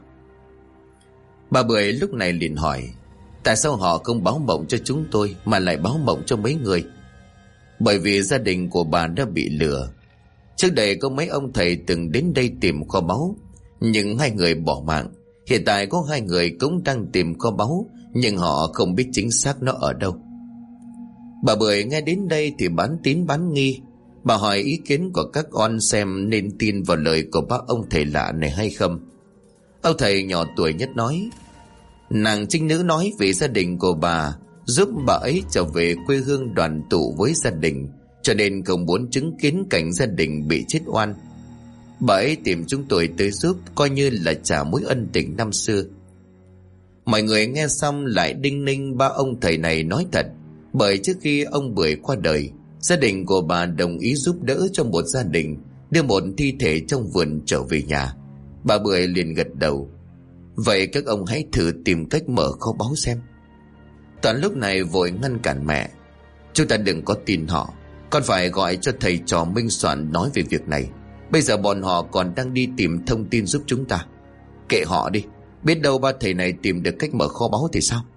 Bà Bưởi lúc này liền hỏi: tại sao họ không báo mộng cho chúng tôi mà lại báo mộng cho mấy người? Bởi vì gia đình của bà đã bị lừa. Trước đây có mấy ông thầy từng đến đây tìm kho báu, nhưng 2 người bỏ mạng. Hiện tại có 2 người cũng đang tìm kho báu, nhưng họ không biết chính xác nó ở đâu. Bà Bưởi nghe đến đây thì bán tín bán nghi. Bà hỏi ý kiến của các con xem nên tin vào lời của bác ông thầy lạ này hay không. Ông thầy nhỏ tuổi nhất nói: nàng trinh nữ nói vì gia đình của bà giúp bà ấy trở về quê hương đoàn tụ với gia đình, cho nên không muốn chứng kiến cảnh gia đình bị chết oan. Bà ấy tìm chúng tôi tới giúp, coi như là trả mối ân tình năm xưa. Mọi người nghe xong lại đinh ninh 3 ông thầy này nói thật, bởi trước khi ông Bưởi qua đời, gia đình của bà đồng ý giúp đỡ cho một gia đình đưa một thi thể trong vườn trở về nhà. Bà Bưởi liền gật đầu: Vậy các ông hãy thử tìm cách mở kho báu xem. Toàn lúc này vội ngăn cản mẹ. Chúng ta đừng có tin họ. Con phải gọi cho thầy trò Minh Soạn nói về việc này. Bây giờ bọn họ còn đang đi tìm thông tin giúp chúng ta. Kệ họ đi. Biết đâu ba thầy này tìm được cách mở kho báu thì sao?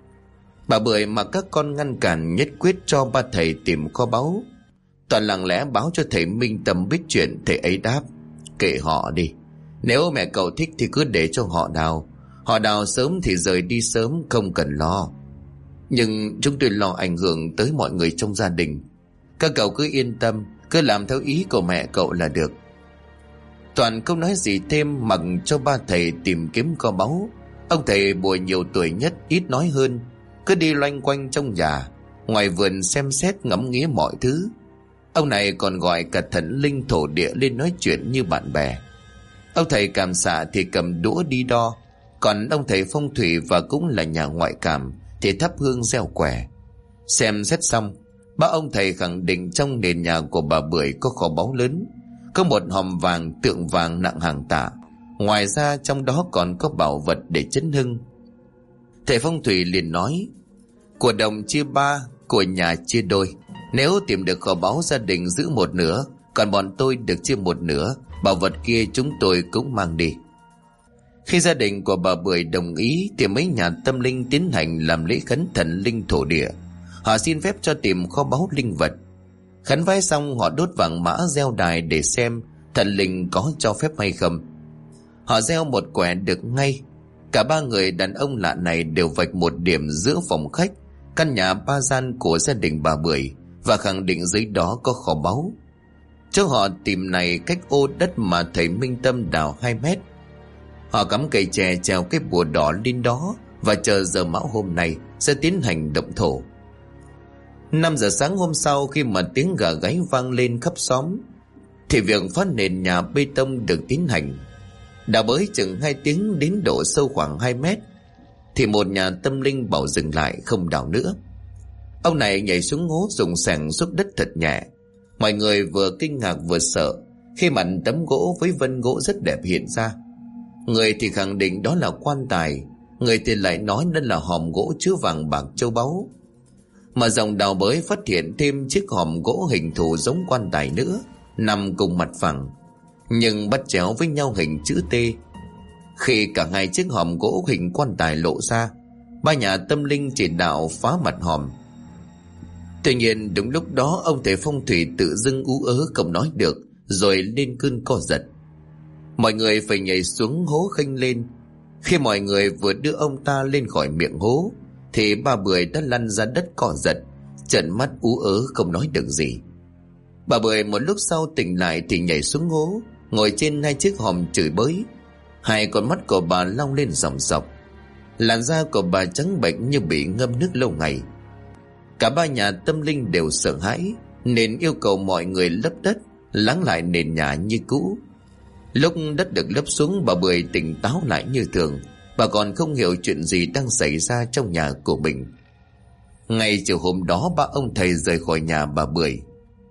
Bà Bưởi mà các con ngăn cản nhất quyết cho ba thầy tìm kho báu. Toàn lặng lẽ báo cho thầy Minh Tâm biết chuyện. Thầy ấy đáp: kệ họ đi. Nếu mẹ cậu thích thì cứ để cho họ đào. Họ đào sớm thì rời đi sớm, không cần lo. Nhưng chúng tôi lo ảnh hưởng tới mọi người trong gia đình. Các cậu cứ yên tâm, cứ làm theo ý của mẹ cậu là được. Toàn không nói gì thêm, mặc cho ba thầy tìm kiếm kho báu. Ông thầy Bùi nhiều tuổi nhất ít nói hơn, cứ đi loanh quanh trong nhà, ngoài vườn xem xét ngắm nghía mọi thứ. Ông này còn gọi cả thần linh thổ địa lên nói chuyện như bạn bè. Ông thầy cảm xạ thì cầm đũa đi đo, còn ông thầy phong thủy và cũng là nhà ngoại cảm thì thắp hương gieo quẻ. Xem xét xong, ba ông thầy khẳng định trong nền nhà của bà Bưởi có kho báu lớn, có một hòm vàng tượng vàng nặng hàng tạ. Ngoài ra trong đó còn có bảo vật để chấn hưng. Thầy phong thủy liền nói: của đồng chia ba, của nhà chia đôi. Nếu tìm được kho báu, gia đình giữ một nửa, còn bọn tôi được chia một nửa. Bảo vật kia chúng tôi cũng mang đi. Khi gia đình của bà Bưởi đồng ý thì mấy nhà tâm linh tiến hành làm lễ khấn thần linh thổ địa. Họ xin phép cho tìm kho báu linh vật. Khấn vái xong, họ đốt vàng mã gieo đài để xem thần linh có cho phép hay không. Họ gieo một quẻ được ngay. Cả ba người đàn ông lạ này đều vạch một điểm giữa phòng khách, căn nhà ba gian của gia đình bà Bưởi, và khẳng định dưới đó có kho báu. Chỗ họ tìm này cách ô đất mà thầy Minh Tâm đào 2 mét. Họ cắm cây chè treo cái bùa đỏ lên đó và chờ giờ mão hôm nay sẽ tiến hành động thổ. 5 giờ sáng hôm sau, khi mà tiếng gà gáy vang lên khắp xóm, thì việc phát nền nhà bê tông được tiến hành. Đào bới chừng 2 tiếng đến độ sâu khoảng 2 mét thì một nhà tâm linh bảo dừng lại, không đào nữa. Ông này nhảy xuống hố dùng xẻng xúc đất thật nhẹ. Mọi người vừa kinh ngạc vừa sợ khi mảnh tấm gỗ với vân gỗ rất đẹp hiện ra. Người thì khẳng định đó là quan tài, người thì lại nói đó là hòm gỗ chứa vàng bạc châu báu. Mà dòng đào bới phát hiện thêm chiếc hòm gỗ hình thù giống quan tài nữa, nằm cùng mặt phẳng nhưng bắt chéo với nhau hình chữ T. Khi cả hai chiếc hòm gỗ hình quan tài lộ ra, ba nhà tâm linh chỉ đạo phá mặt hòm. Tuy nhiên đúng lúc đó, ông thầy phong thủy tự dưng ú ớ không nói được, rồi lên cơn co giật. Mọi người phải nhảy xuống hố khênh lên. Khi mọi người vừa đưa ông ta lên khỏi miệng hố thì bà Bưởi đã lăn ra đất co giật, trợn mắt ú ớ không nói được gì. Bà Bưởi một lúc sau tỉnh lại thì nhảy xuống hố, ngồi trên 2 chiếc hòm chửi bới. 2 con mắt của bà long lên ròng rọc, làn da của bà trắng bệch như bị ngâm nước lâu ngày. Cả ba nhà tâm linh đều sợ hãi nên yêu cầu mọi người lấp đất, láng lại nền nhà như cũ. Lúc đất được lấp xuống, bà Bưởi tỉnh táo lại như thường. Bà còn không hiểu chuyện gì đang xảy ra trong nhà của mình. Ngay chiều hôm đó, ba ông thầy rời khỏi nhà bà Bưởi.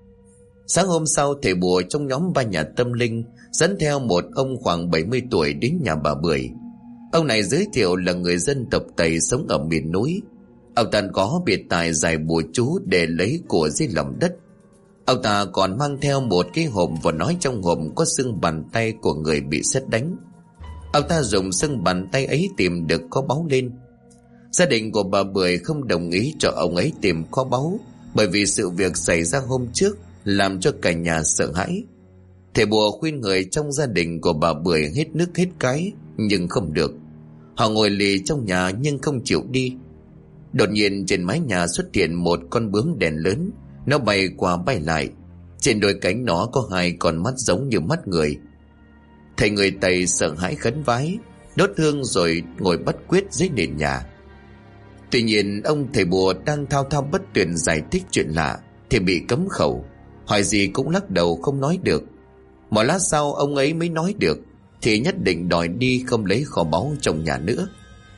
Sáng hôm sau, thầy bùa trong nhóm ba nhà tâm linh dẫn theo một ông khoảng 70 tuổi đến nhà bà Bưởi. Ông này giới thiệu là người dân tộc Tây sống ở miền núi. Ông ta có biệt tài giải bùa chú để lấy của dưới lòng đất. Ông ta còn mang theo một cái hộp và nói trong hộp có xương bàn tay của người bị sét đánh. Ông ta dùng xương bàn tay ấy tìm được kho báu lên. Gia đình của bà Bưởi không đồng ý cho ông ấy tìm kho báu, bởi vì sự việc xảy ra hôm trước làm cho cả nhà sợ hãi. Thầy bùa khuyên người trong gia đình của bà Bưởi hết nước hết cái, nhưng không được. Họ ngồi lì trong nhà nhưng không chịu đi. Đột nhiên trên mái nhà xuất hiện một con bướm đèn lớn. Nó bay qua bay lại. Trên đôi cánh nó có 2 con mắt giống như mắt người. Thầy người Tây sợ hãi khấn vái, đốt hương rồi ngồi bắt quyết dưới nền nhà. Tuy nhiên ông thầy bùa đang thao thao bất tuyệt giải thích chuyện lạ thì bị cấm khẩu, hỏi gì cũng lắc đầu không nói được. Một lát sau ông ấy mới nói được, thì nhất định đòi đi không lấy kho báu trong nhà nữa.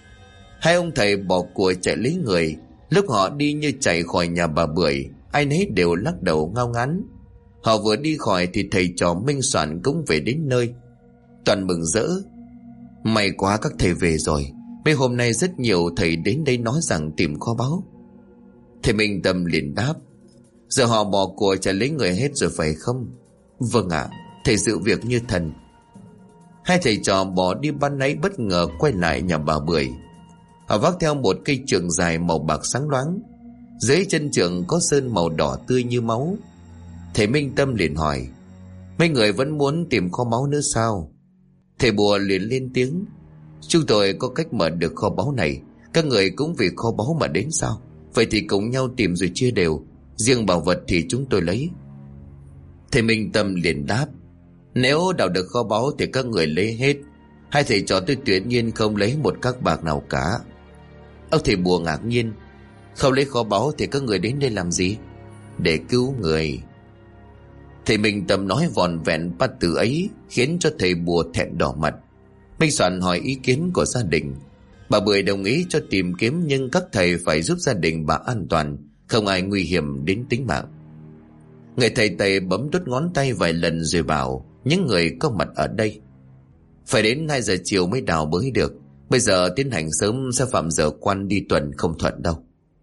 2 ông thầy bỏ của chạy lấy người. Lúc họ đi như chạy khỏi nhà bà Bưởi, ai nấy đều lắc đầu ngao ngán. Họ vừa đi khỏi thì thầy trò Minh Soạn cũng về đến nơi. Toàn mừng rỡ. May quá các thầy về rồi. Mấy hôm nay rất nhiều thầy đến đây nói rằng tìm kho báu. Thầy Minh Tâm liền đáp: Giờ họ bỏ của trả lấy người hết rồi phải không? Vâng ạ, thầy dự việc như thần. Hai thầy trò bỏ đi ban nãy bất ngờ quay lại nhà bà Bưởi. Họ vác theo một cây chưởng dài màu bạc sáng loáng. Dưới chân chưởng có sơn màu đỏ tươi như máu. Thầy Minh Tâm liền hỏi: Mấy người vẫn muốn tìm kho báu nữa sao? Thầy Bùa liền lên tiếng: Chúng tôi có cách mở được kho báu này. Các người cũng vì kho báu mà đến sao? Vậy thì cùng nhau tìm rồi chia đều. Riêng bảo vật thì chúng tôi lấy. Thầy Minh Tâm liền đáp: Nếu đào được kho báu thì các người lấy hết. Hai thầy trò tôi tuyệt nhiên không lấy một các bạc nào cả. Ông thầy Bùa ngạc nhiên: Không lấy kho báu thì các người đến đây làm gì? Để cứu người. Thầy Minh Tâm nói vòn vẹn ba từ ấy khiến cho thầy Bùa thẹn đỏ mặt. Minh Soạn hỏi ý kiến của gia đình. Bà Bưởi đồng ý cho tìm kiếm, nhưng các thầy phải giúp gia đình bà an toàn, không ai nguy hiểm đến tính mạng. Người thầy Tây bấm đốt ngón tay vài lần rồi bảo những người có mặt ở đây: Phải đến 2 giờ chiều mới đào bới được. Bây giờ tiến hành sớm sẽ phạm giờ quan đi tuần không thuận đâu.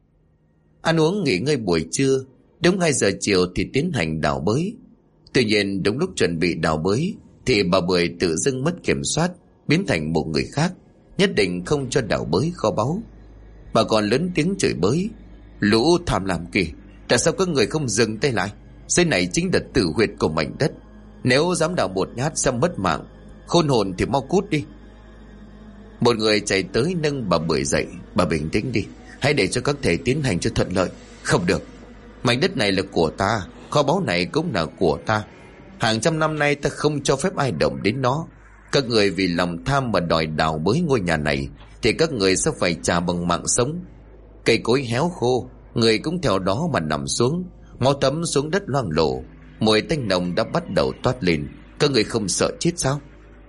Ăn uống nghỉ ngơi buổi trưa, đúng 2 giờ chiều thì tiến hành đào bới. Tuy nhiên đúng lúc chuẩn bị đào bới thì bà Bưởi tự dưng mất kiểm soát, biến thành một người khác, nhất định không cho đào bới kho báu. Bà còn lớn tiếng chửi bới: Lũ tham lam kì, tại sao các người không dừng tay lại? Dưới này chính là tử huyệt của mảnh đất. Nếu dám đào một nhát sẽ mất mạng. Khôn hồn thì mau cút đi. Một người chạy tới nâng bà Bưởi dậy: Bà bình tĩnh đi, hãy để cho các thầy tiến hành cho thuận lợi. Không được, mảnh đất này là của ta, kho báu này cũng là của ta. Hàng trăm năm nay ta không cho phép ai động đến nó. Các người vì lòng tham mà đòi đào bới ngôi nhà này thì các người sẽ phải trả bằng mạng sống. Cây cối héo khô, người cũng theo đó mà nằm xuống, máu tấm xuống đất loang lổ, mùi tanh nồng đã bắt đầu toát lên. Các người không sợ chết sao?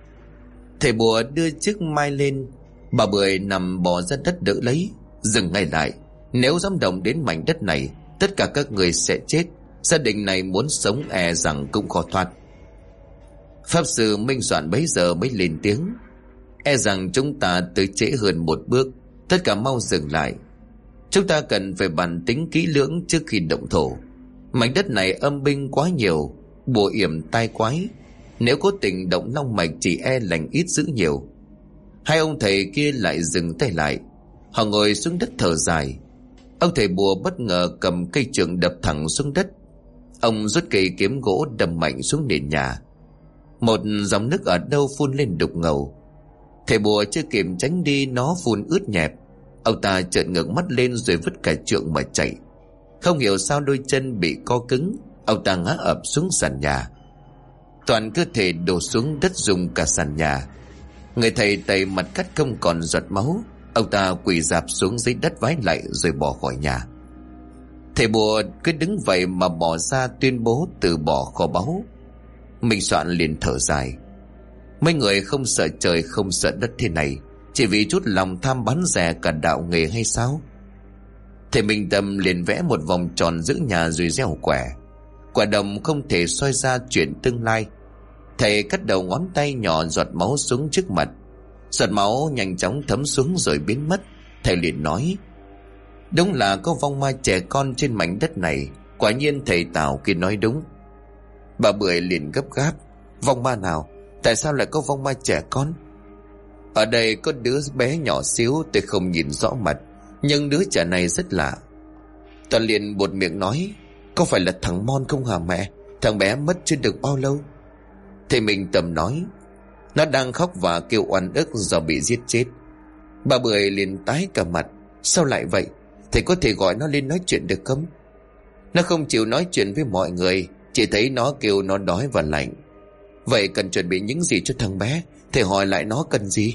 Thầy Bùa đưa chiếc mai lên. Bà Bưởi nằm bò ra đất đỡ lấy: Dừng ngay lại, nếu dám động đến mảnh đất này, tất cả các người sẽ chết. Gia đình này muốn sống e rằng cũng khó thoát. Pháp sư Minh Soạn bấy giờ mới lên tiếng: E rằng chúng ta tới trễ hơn một bước. Tất cả mau dừng lại. Chúng ta cần phải bàn tính kỹ lưỡng trước khi động thổ. Mảnh đất này âm binh quá nhiều, bùa yểm tai quái. Nếu cố tình động long mạch chỉ e lành ít dữ nhiều. Hai ông thầy kia lại dừng tay lại. Họ ngồi xuống đất thở dài. Ông thầy Bùa bất ngờ cầm cây chưởng đập thẳng xuống đất. Ông rút cây kiếm gỗ đâm mạnh xuống nền nhà. Một dòng nước ở đâu phun lên đục ngầu. Thầy Bùa chưa kịp tránh đi, nó phun ướt nhẹp. Ông ta trợn ngược mắt lên rồi vứt cả chưởng mà chạy. Không hiểu sao đôi chân bị co cứng, ông ta ngã ập xuống sàn nhà. Toàn cơ thể đổ xuống đất rung cả sàn nhà. Người thầy Tây mặt cắt không còn giọt máu. Ông ta quỳ rạp xuống dưới đất vái lạy rồi bỏ khỏi nhà. Thầy Bùa cứ đứng vậy mà bỏ ra tuyên bố từ bỏ kho báu. Minh Soạn liền thở dài: Mấy người không sợ trời không sợ đất thế này, chỉ vì chút lòng tham bán rẻ cả đạo nghề hay sao? Thầy Minh Tâm liền vẽ một vòng tròn giữa nhà rồi gieo quẻ. Quả đồng không thể soi ra chuyện tương lai. Thầy cắt đầu ngón tay nhỏ giọt máu xuống trước mặt. Giọt máu nhanh chóng thấm xuống rồi biến mất. Thầy liền nói: Đúng là có vong ma trẻ con trên mảnh đất này. Quả nhiên thầy Tào kia nói đúng. Bà Bưởi liền gấp gáp: Vong ma nào? Tại sao lại có vong ma trẻ con? Ở đây có đứa bé nhỏ xíu, tôi không nhìn rõ mặt, nhưng đứa trẻ này rất lạ. Toàn liền buột miệng nói: Có phải là thằng Mon không hả mẹ? Thằng bé mất chưa được bao lâu. Thầy Minh Tâm nói: Nó đang khóc và kêu oan ức do bị giết chết. Bà Bưởi liền tái cả mặt: Sao lại vậy? Thầy có thể gọi nó lên nói chuyện được không? Nó không chịu nói chuyện với mọi người, chỉ thấy nó kêu nó đói và lạnh. Vậy cần chuẩn bị những gì cho thằng bé? Thầy hỏi lại nó cần gì.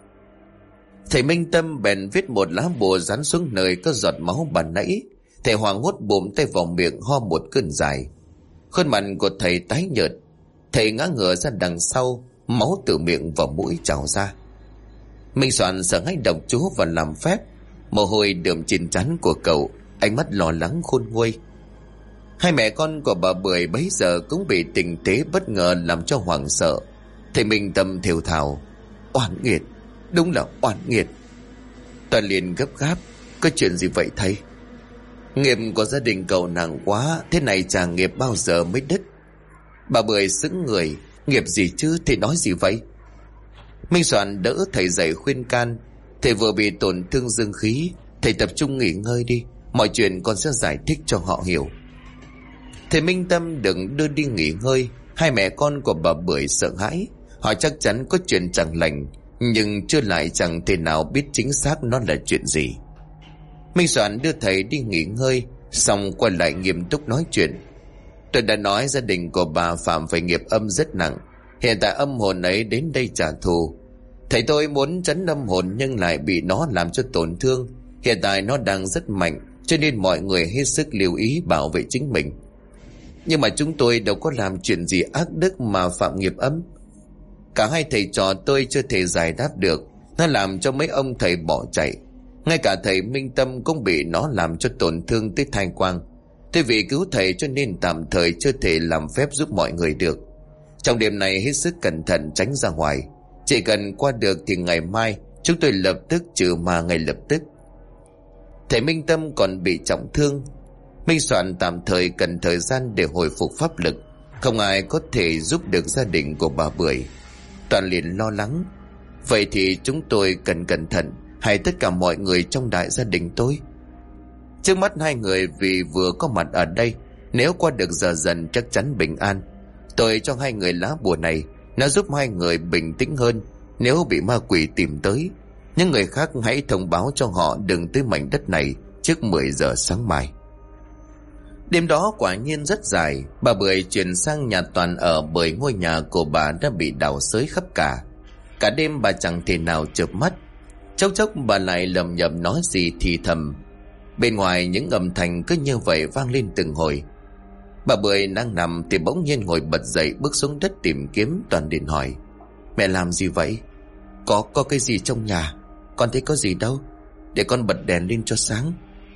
Thầy Minh Tâm bèn viết một lá bùa dán xuống nơi có giọt máu bàn nãy. Thầy hoảng hốt bụm tay vào miệng ho một cơn dài. Khuôn mặt của thầy tái nhợt. Thầy ngã ngửa ra đằng sau, máu từ miệng vào mũi trào ra. Minh Soạn sợ hãi đọc chú và làm phép. Mồ hôi đượm trên trán của cậu, ánh mắt lo lắng khôn nguôi. Hai mẹ con của bà Bưởi bấy giờ cũng bị tình thế bất ngờ làm cho hoảng sợ. Thầy Minh Tâm thều thào: oan nghiệt, đúng là oan nghiệt. Toàn liền gấp gáp: có chuyện gì vậy thầy? Nghiệp của gia đình cậu nặng quá, thế này chả nghiệp bao giờ mới đứt. Bà Bưởi sững người: nghiệp gì chứ, thầy nói gì vậy? Minh Soạn đỡ thầy dậy khuyên can: thầy vừa bị tổn thương dương khí, thầy tập trung nghỉ ngơi đi, mọi chuyện con sẽ giải thích cho họ hiểu. Thầy Minh Tâm đừng đưa đi nghỉ ngơi. Hai mẹ con của bà Bưởi sợ hãi, họ chắc chắn có chuyện chẳng lành, nhưng chưa lại chẳng thể nào biết chính xác nó là chuyện gì. Minh Soạn đưa thầy đi nghỉ ngơi, xong quay lại nghiêm túc nói chuyện: tôi đã nói gia đình của bà phạm phải nghiệp âm rất nặng, hiện tại âm hồn ấy đến đây trả thù. Thầy tôi muốn trấn âm hồn nhưng lại bị nó làm cho tổn thương. Hiện tại nó đang rất mạnh, cho nên mọi người hết sức lưu ý bảo vệ chính mình. Nhưng mà chúng tôi đâu có làm chuyện gì ác đức mà phạm nghiệp âm. Cả hai thầy trò tôi chưa thể giải đáp được. Nó làm cho mấy ông thầy bỏ chạy. Ngay cả thầy Minh Tâm cũng bị nó làm cho tổn thương tới thai quang. Thế vì cứu thầy cho nên tạm thời chưa thể làm phép giúp mọi người được. Trong đêm này hết sức cẩn thận tránh ra ngoài. Chỉ cần qua được thì ngày mai chúng tôi lập tức trừ ma ngay lập tức. Thầy Minh Tâm còn bị trọng thương. Minh Soạn tạm thời cần thời gian để hồi phục pháp lực. Không ai có thể giúp được gia đình của bà Bưởi. Toàn liền lo lắng: vậy thì chúng tôi cần cẩn thận, hay tất cả mọi người trong đại gia đình tôi? Trước mắt hai người vì vừa có mặt ở đây, nếu qua được giờ dần chắc chắn bình an. Tôi cho hai người lá bùa này, nó giúp hai người bình tĩnh hơn nếu bị ma quỷ tìm tới. Những người khác hãy thông báo cho họ đừng tới mảnh đất này trước 10 giờ sáng mai. Đêm đó quả nhiên rất dài. Bà Bưởi chuyển sang nhà Toàn ở bởi ngôi nhà của bà đã bị đào xới khắp cả. Cả đêm bà chẳng thể nào chợp mắt. Chốc chốc bà lại lầm nhầm nói gì thì thầm. Bên ngoài những âm thanh cứ như vậy vang lên từng hồi. Bà Bưởi đang nằm thì bỗng nhiên ngồi bật dậy, bước xuống đất tìm kiếm. Toàn điện hỏi: mẹ làm gì vậy? Có cái gì trong nhà? Con thấy có gì đâu, để con bật đèn lên cho sáng.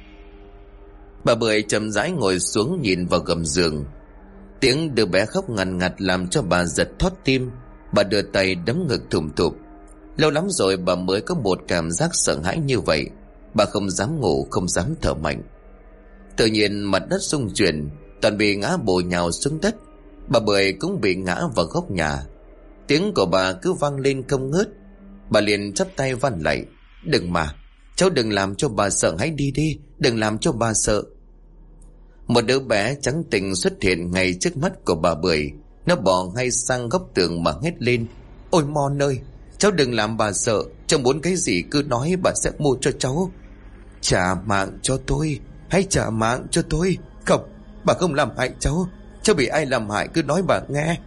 Bà Bưởi chậm rãi ngồi xuống nhìn vào gầm giường. Tiếng đứa bé khóc ngằn ngặt làm cho bà giật thót tim. Bà đưa tay đấm ngực thùm thụp. Lâu lắm rồi bà mới có một cảm giác sợ hãi như vậy. Bà không dám ngủ, không dám thở mạnh. Tự nhiên mặt đất rung chuyển, Toàn bị ngã bổ nhào xuống đất. Bà Bưởi cũng bị ngã vào góc nhà. Tiếng của bà cứ vang lên không ngớt. Bà liền chắp tay van lạy: đừng mà, cháu đừng làm cho bà sợ, hãy đi đi, đừng làm cho bà sợ. Một đứa bé trắng tinh xuất hiện ngay trước mắt của bà Bưởi. Nó bò ngay sang góc tường mà hét lên: ôi Mon ơi, cháu đừng làm bà sợ, cháu muốn cái gì cứ nói, bà sẽ mua cho cháu. Trả mạng cho tôi, hãy trả mạng cho tôi. Không, bà không làm hại cháu, cháu bị ai làm hại cứ nói bà nghe.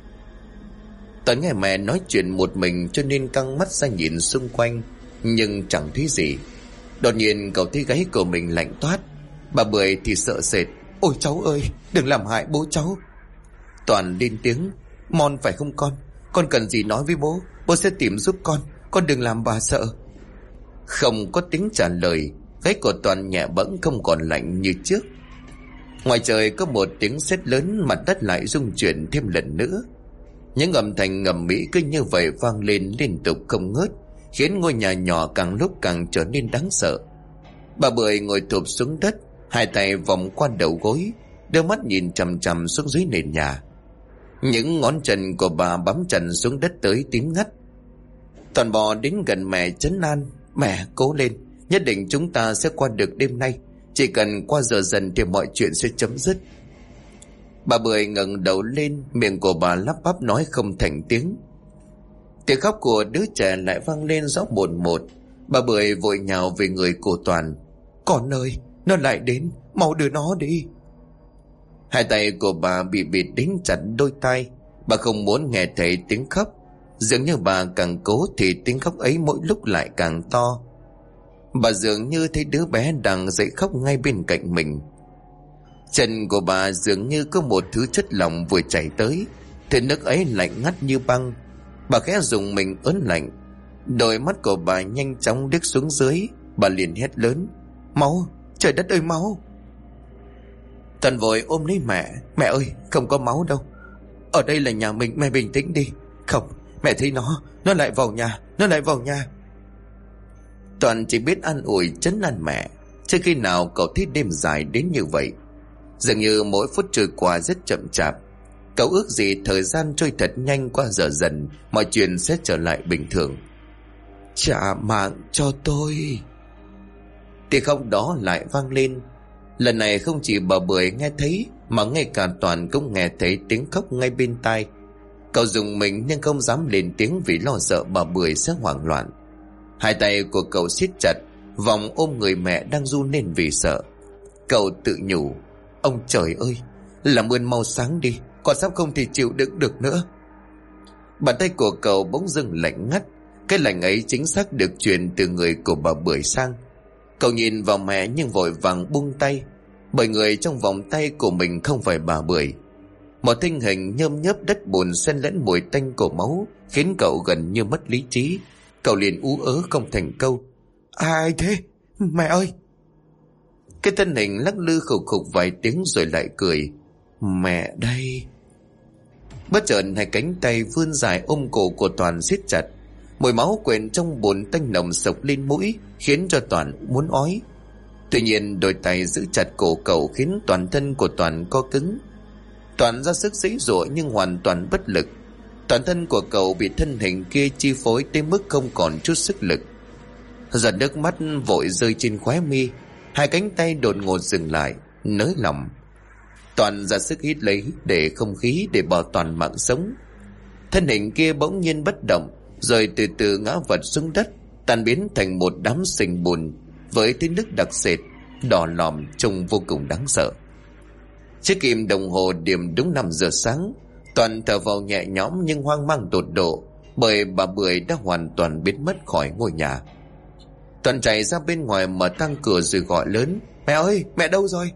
Toàn nghe mẹ nói chuyện một mình cho nên căng mắt ra nhìn xung quanh, nhưng chẳng thấy gì. Đột nhiên cậu thấy gáy của mình lạnh toát. Bà Bưởi thì sợ sệt: ôi cháu ơi, đừng làm hại bố cháu. Toàn lên tiếng: Mon phải không con cần gì nói với bố, bố sẽ tìm giúp con đừng làm bà sợ. Không có tiếng trả lời, gáy của Toàn nhẹ bẫng không còn lạnh như trước. Ngoài trời có một tiếng sét lớn, mặt đất lại rung chuyển thêm lần nữa. Những âm thanh ngầm mỹ cứ như vậy vang lên liên tục không ngớt, khiến ngôi nhà nhỏ càng lúc càng trở nên đáng sợ. Bà Bưởi ngồi thụp xuống đất, hai tay vòng qua đầu gối, đôi mắt nhìn chằm chằm xuống dưới nền nhà. Những ngón chân của bà bám chặt xuống đất tới tím ngắt. Toàn bò đến gần mẹ trấn an: mẹ cố lên, nhất định chúng ta sẽ qua được đêm nay. Chỉ cần qua giờ dần thì mọi chuyện sẽ chấm dứt. Bà Bưởi ngẩng đầu lên, miệng của bà lắp bắp nói không thành tiếng. Tiếng khóc của đứa trẻ lại vang lên rõ mồn một. Bà Bưởi vội nhào về người của Toàn: con ơi, nó lại đến, mau đưa nó đi. Hai tay của bà bị bịt đến chặt đôi tai. Bà không muốn nghe thấy tiếng khóc. Dường như bà càng cố thì tiếng khóc ấy mỗi lúc lại càng to. Bà dường như thấy đứa bé đang dậy khóc ngay bên cạnh mình. Chân của bà dường như có một thứ chất lỏng vừa chảy tới. Thứ nước ấy lạnh ngắt như băng. Bà khẽ dùng mình ớn lạnh. Đôi mắt của bà nhanh chóng đứt xuống dưới. Bà liền hét lớn: máu, trời đất ơi máu. Toàn vội ôm lấy mẹ: mẹ ơi, không có máu đâu, ở đây là nhà mình, mẹ bình tĩnh đi. Không, mẹ thấy nó lại vào nhà, nó lại vào nhà. Toàn chỉ biết an ủi trấn an mẹ. Chưa khi nào cậu thấy đêm dài đến như vậy. Dường như mỗi phút trôi qua rất chậm chạp. Cậu ước gì thời gian trôi thật nhanh, qua giờ dần mọi chuyện sẽ trở lại bình thường. Trả mạng cho tôi. Tiếng khóc đó lại vang lên. Lần này không chỉ bà Bưởi nghe thấy, mà ngay cả Toàn cũng nghe thấy tiếng khóc ngay bên tai. Cậu dùng mình nhưng không dám lên tiếng vì lo sợ bà Bưởi sẽ hoảng loạn. Hai tay của cậu siết chặt, vòng ôm người mẹ đang run lên vì sợ. Cậu tự nhủ, ông trời ơi, làm ơn mau sáng đi, con sắp không thể chịu đựng được nữa. Bàn tay của cậu bỗng dưng lạnh ngắt. Cái lạnh ấy chính xác được truyền từ người của bà Bưởi sang. Cậu nhìn vào mẹ nhưng vội vàng buông tay, bởi người trong vòng tay của mình không phải bà Bưởi. Một thân hình nhơm nhớp đất bùn xen lẫn mùi tanh của máu khiến cậu gần như mất lý trí. Cậu liền ú ớ không thành câu. Ai thế? Mẹ ơi! Cái thân hình lắc lư khục khục vài tiếng rồi lại cười. Mẹ đây! Bất chợt hai cánh tay vươn dài ôm cổ của Toàn siết chặt. Mùi máu quện trong bùn tanh nồng sộc lên mũi khiến cho Toàn muốn ói. Tuy nhiên đôi tay giữ chặt cổ cậu khiến toàn thân của Toàn co cứng. Toàn ra sức giãy giụa nhưng hoàn toàn bất lực. Toàn thân của cậu bị thân hình kia chi phối đến mức không còn chút sức lực. Giọt nước mắt vội rơi trên khóe mi. Hai cánh tay đột ngột dừng lại, nới lỏng. Toàn ra sức hít lấy để không khí để bảo toàn mạng sống. Thân hình kia bỗng nhiên bất động, rồi từ từ ngã vật xuống đất, tan biến thành một đám sình bùn với tiếng nước đặc sệt đỏ lòm trông vô cùng đáng sợ. Chiếc kim đồng hồ điểm đúng 5 giờ sáng. Toàn thở vào nhẹ nhõm nhưng hoang mang tột độ, bởi bà Bưởi đã hoàn toàn biến mất khỏi ngôi nhà. Toàn chạy ra bên ngoài mở toang cửa rồi gọi lớn. Mẹ ơi, mẹ đâu rồi?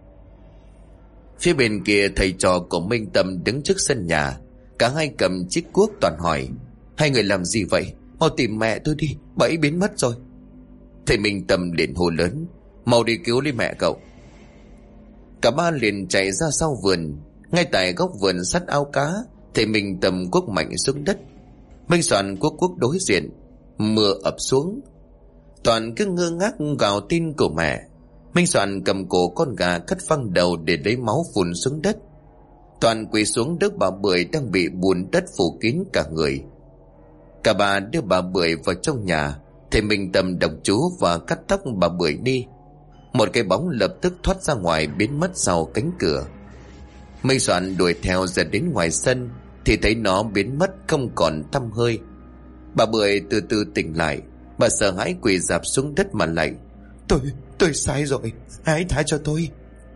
Phía bên kia thầy trò của Minh Tâm đứng trước sân nhà. Cả hai cầm chiếc cuốc. Toàn hỏi, hai người làm gì vậy? Mau tìm mẹ tôi đi, bà ấy biến mất rồi. Thầy Minh Tâm liền hô lớn, mau đi cứu lấy mẹ cậu. Cả ba liền chạy ra sau vườn. Ngay tại góc vườn sát ao cá, thầy Minh Tâm cuốc mạnh xuống đất. Minh Soạn cuốc đối diện. Mưa ập xuống. Toàn cứ ngơ ngác gào tin của mẹ. Minh Soạn cầm cổ con gà cắt phăng đầu để lấy máu phun xuống đất. Toàn quỳ xuống đỡ bà Bưởi đang bị bùn đất phủ kín cả người. Cả bà đưa bà Bưởi vào trong nhà. Thầy Minh Tâm đọc chú và cắt tóc bà Bưởi đi. Một cái bóng lập tức thoát ra ngoài, biến mất sau cánh cửa. Minh Soạn đuổi theo ra đến ngoài sân thì thấy nó biến mất không còn tăm hơi. Bà Bưởi từ từ tỉnh lại. Bà sợ hãi quỳ rạp xuống đất mà lạy. Tôi sai rồi, hãy tha cho tôi.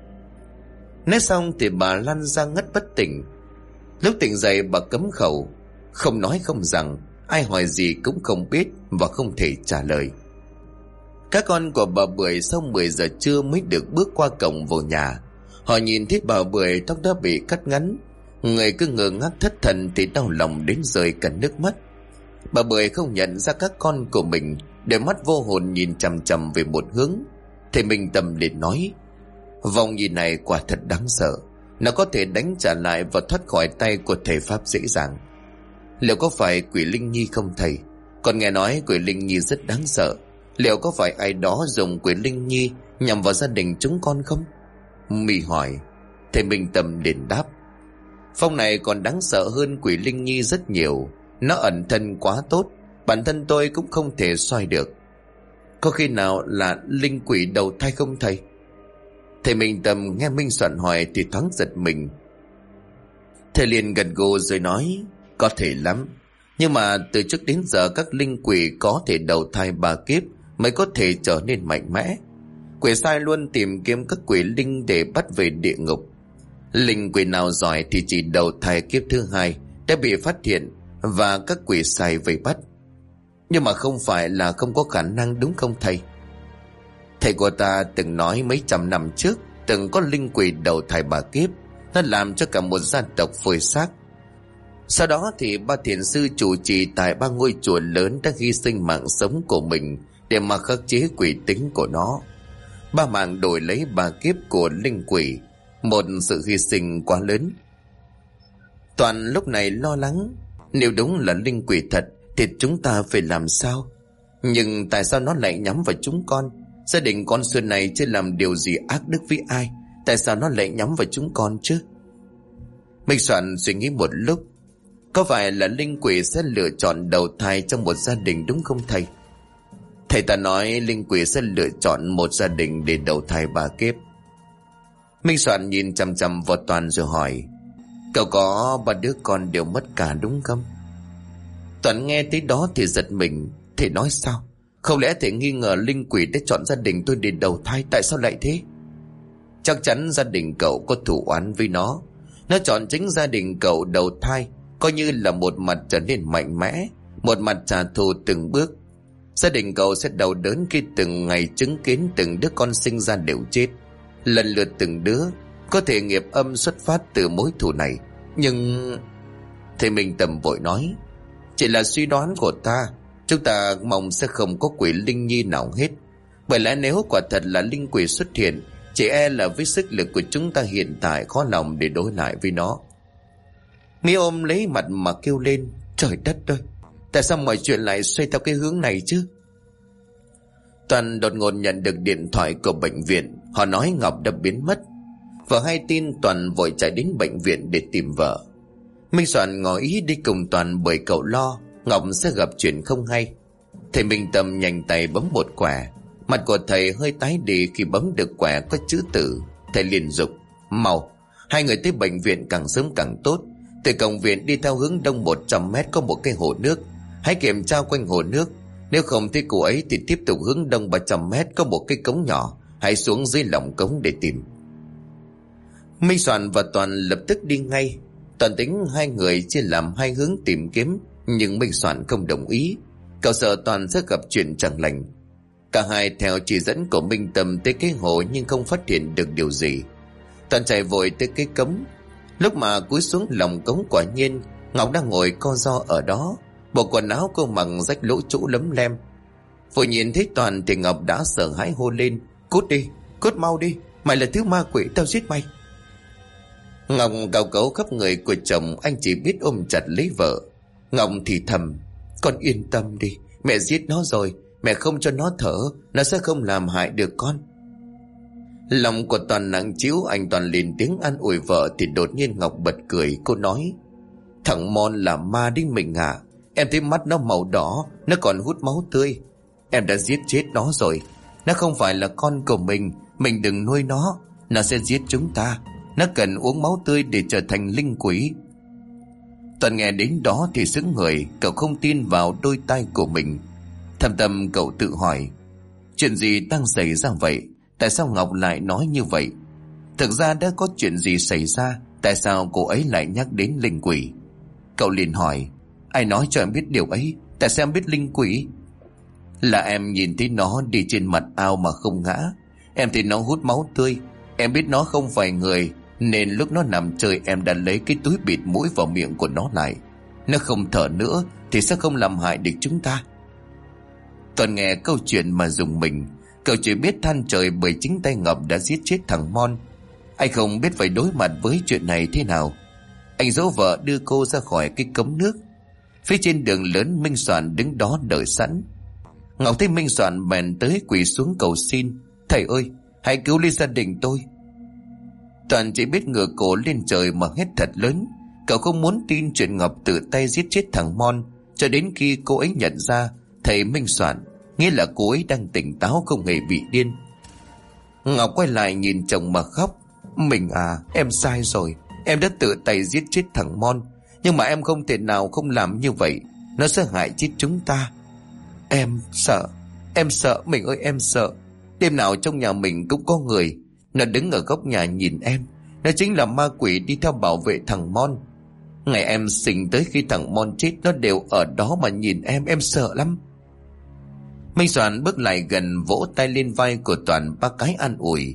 Nói xong thì bà lăn ra ngất bất tỉnh. Lúc tỉnh dậy bà cấm khẩu, không nói không rằng, ai hỏi gì cũng không biết và không thể trả lời. Các con của bà Bưởi sau 10 giờ trưa mới được bước qua cổng vào nhà. Họ nhìn thấy bà Bưởi tóc đã bị cắt ngắn, người cứ ngơ ngác thất thần thì đau lòng đến rơi cả nước mắt. Bà Bưởi không nhận ra các con của mình, để mắt vô hồn nhìn chằm chằm về một hướng. Thầy Minh Tâm liền nói, vòng nhìn này quả thật đáng sợ. Nó có thể đánh trả lại và thoát khỏi tay của thầy Pháp dễ dàng. Liệu có phải quỷ Linh Nhi không thầy? Con nghe nói quỷ Linh Nhi rất đáng sợ. Liệu có phải ai đó dùng quỷ Linh Nhi nhằm vào gia đình chúng con không? Mì hỏi. Thầy Minh Tâm liền đáp, phong này còn đáng sợ hơn quỷ Linh Nhi rất nhiều. Nó ẩn thân quá tốt, bản thân tôi cũng không thể xoay được. Có khi nào là linh quỷ đầu thai không thầy? Thầy Minh Tâm nghe Minh Soạn hỏi thì thoáng giật mình. Thầy liền gật gù rồi nói, có thể lắm. Nhưng mà từ trước đến giờ các linh quỷ có thể đầu thai 3 kiếp mới có thể trở nên mạnh mẽ. Quỷ sai luôn tìm kiếm các quỷ linh để bắt về địa ngục. Linh quỷ nào giỏi thì chỉ đầu thai kiếp thứ 2 đã bị phát hiện và các quỷ sai vây bắt. Nhưng mà không phải là không có khả năng, đúng không thầy? Thầy của ta từng nói mấy trăm năm trước từng có linh quỷ đầu thai 3 kiếp. Nó làm cho cả một gia tộc phơi xác. Sau đó thì 3 thiền sư chủ trì tại 3 ngôi chùa lớn đã hy sinh mạng sống của mình để mà khắc chế quỷ tính của nó. 3 mạng đổi lấy 3 kiếp của linh quỷ, một sự hy sinh quá lớn. Toàn lúc này lo lắng, nếu đúng là linh quỷ thật thì chúng ta phải làm sao? Nhưng tại sao nó lại nhắm vào chúng con? Gia đình con xưa này chưa làm điều gì ác đức với ai, tại sao nó lại nhắm vào chúng con chứ? Minh Soạn suy nghĩ một lúc. Có phải là linh quỷ sẽ lựa chọn đầu thai trong một gia đình đúng không thầy? Thầy ta nói linh quỷ sẽ lựa chọn một gia đình để đầu thai 3 kiếp. Minh Soạn nhìn chằm chằm vào Toàn rồi hỏi: cậu có 3 đứa con đều mất cả đúng không? Toàn nghe tới đó thì giật mình. Thầy nói sao? Không lẽ thầy nghi ngờ linh quỷ đã chọn gia đình tôi để đầu thai? Tại sao lại thế? Chắc chắn gia đình cậu có thù oán với nó. Nó chọn chính gia đình cậu đầu thai, coi như là một mặt trở nên mạnh mẽ, một mặt trả thù từng bước. Gia đình cậu sẽ đau đớn khi từng ngày chứng kiến từng đứa con sinh ra đều chết, lần lượt từng đứa. Có thể nghiệp âm xuất phát từ mối thù này. Nhưng... Thầy Minh Tâm vội nói: chỉ là suy đoán của ta. Chúng ta mong sẽ không có quỷ linh nhi nào hết. Bởi lẽ nếu quả thật là linh quỷ xuất hiện, chỉ e là với sức lực của chúng ta hiện tại khó lòng để đối lại với nó. Mi ôm lấy mặt mà kêu lên: trời đất ơi, tại sao mọi chuyện lại xoay theo cái hướng này chứ? Toàn đột ngột nhận được điện thoại của bệnh viện. Họ nói Ngọc đã biến mất. Vừa hay tin, Toàn vội chạy đến bệnh viện để tìm vợ. Minh Soạn ngỏ ý đi cùng Toàn bởi cậu lo Ngọc sẽ gặp chuyện không hay. Thầy Minh Tâm nhanh tay bấm một quẻ. Mặt của thầy hơi tái đi khi bấm được quẻ có chữ tử. Thầy liền dục: mau, hai người tới bệnh viện càng sớm càng tốt. Từ cổng viện đi theo hướng đông 100 mét có một cái hồ nước. Hãy kiểm tra quanh hồ nước. Nếu không thấy cô ấy thì tiếp tục hướng đông 300 mét có một cái cống nhỏ. Hãy xuống dưới lòng cống để tìm. Minh Soạn và Toàn lập tức đi ngay. Toàn tính hai người chia làm hai hướng tìm kiếm, nhưng Minh Soạn không đồng ý. Cậu sợ Toàn sẽ gặp chuyện chẳng lành. Cả hai theo chỉ dẫn của Minh Tâm tới cái hồ nhưng không phát hiện được điều gì. Toàn chạy vội tới cái cống. Lúc mà cúi xuống lòng cống, quả nhiên Ngọc đang ngồi co ro ở đó. Bộ quần áo cô mặc rách lỗ chỗ lấm lem. Vừa nhìn thấy Toàn thì Ngọc đã sợ hãi hô lên: cút đi, cút mau đi, mày là thứ ma quỷ, tao giết mày. Ngọc cào cấu khắp người của chồng, anh chỉ biết ôm chặt lấy vợ. Ngọc thì thầm: con yên tâm đi, mẹ giết nó rồi, mẹ không cho nó thở, nó sẽ không làm hại được con. Lòng của Toàn nặng trĩu, anh Toàn lên tiếng an ủi vợ thì đột nhiên Ngọc bật cười. Cô nói: thằng Mon là ma đi mình à? Em thấy mắt nó màu đỏ, nó còn hút máu tươi. Em đã giết chết nó rồi. Nó không phải là con của mình đừng nuôi nó sẽ giết chúng ta. Nó cần uống máu tươi để trở thành linh quỷ. Toàn nghe đến đó thì sững người. Cậu không tin vào đôi tai của mình. Thầm thầm cậu tự hỏi: chuyện gì đang xảy ra vậy? Tại sao Ngọc lại nói như vậy? Thực ra đã có chuyện gì xảy ra? Tại sao cô ấy lại nhắc đến linh quỷ? Cậu liền hỏi: ai nói cho em biết điều ấy? Tại sao em biết linh quỷ? Là em nhìn thấy nó đi trên mặt ao mà không ngã. Em thấy nó hút máu tươi. Em biết nó không phải người, nên lúc nó nằm chơi em đã lấy cái túi bịt mũi vào miệng của nó lại. Nó không thở nữa thì sẽ không làm hại được chúng ta. Toàn nghe câu chuyện mà rùng mình. Cậu chỉ biết than trời bởi chính tay Ngọc đã giết chết thằng Mon. Anh không biết phải đối mặt với chuyện này thế nào. Anh dỗ vợ đưa cô ra khỏi cái cống nước. Phía trên đường lớn, Minh Soạn đứng đó đợi sẵn. Ngọc thấy Minh Soạn bèn tới quỳ xuống cầu xin: thầy ơi, hãy cứu lấy gia đình tôi. Toàn chỉ biết ngửa cổ lên trời mà hét thật lớn. Cậu không muốn tin chuyện Ngọc tự tay giết chết thằng Mon, cho đến khi cô ấy nhận ra thầy Minh Soạn, nghĩa là cô ấy đang tỉnh táo, không hề bị điên. Ngọc quay lại nhìn chồng mà khóc: mình à, em sai rồi. Em đã tự tay giết chết thằng Mon, nhưng mà em không thể nào không làm như vậy. Nó sẽ hại chết chúng ta. Em sợ mình ơi, em sợ. Đêm nào trong nhà mình cũng có người. Nó đứng ở góc nhà nhìn em. Nó chính là ma quỷ đi theo bảo vệ thằng Mon. Ngày em sinh tới khi thằng Mon chết, nó đều ở đó mà nhìn em sợ lắm. Minh Soạn bước lại gần, vỗ tay lên vai của Toàn 3 cái an ủi.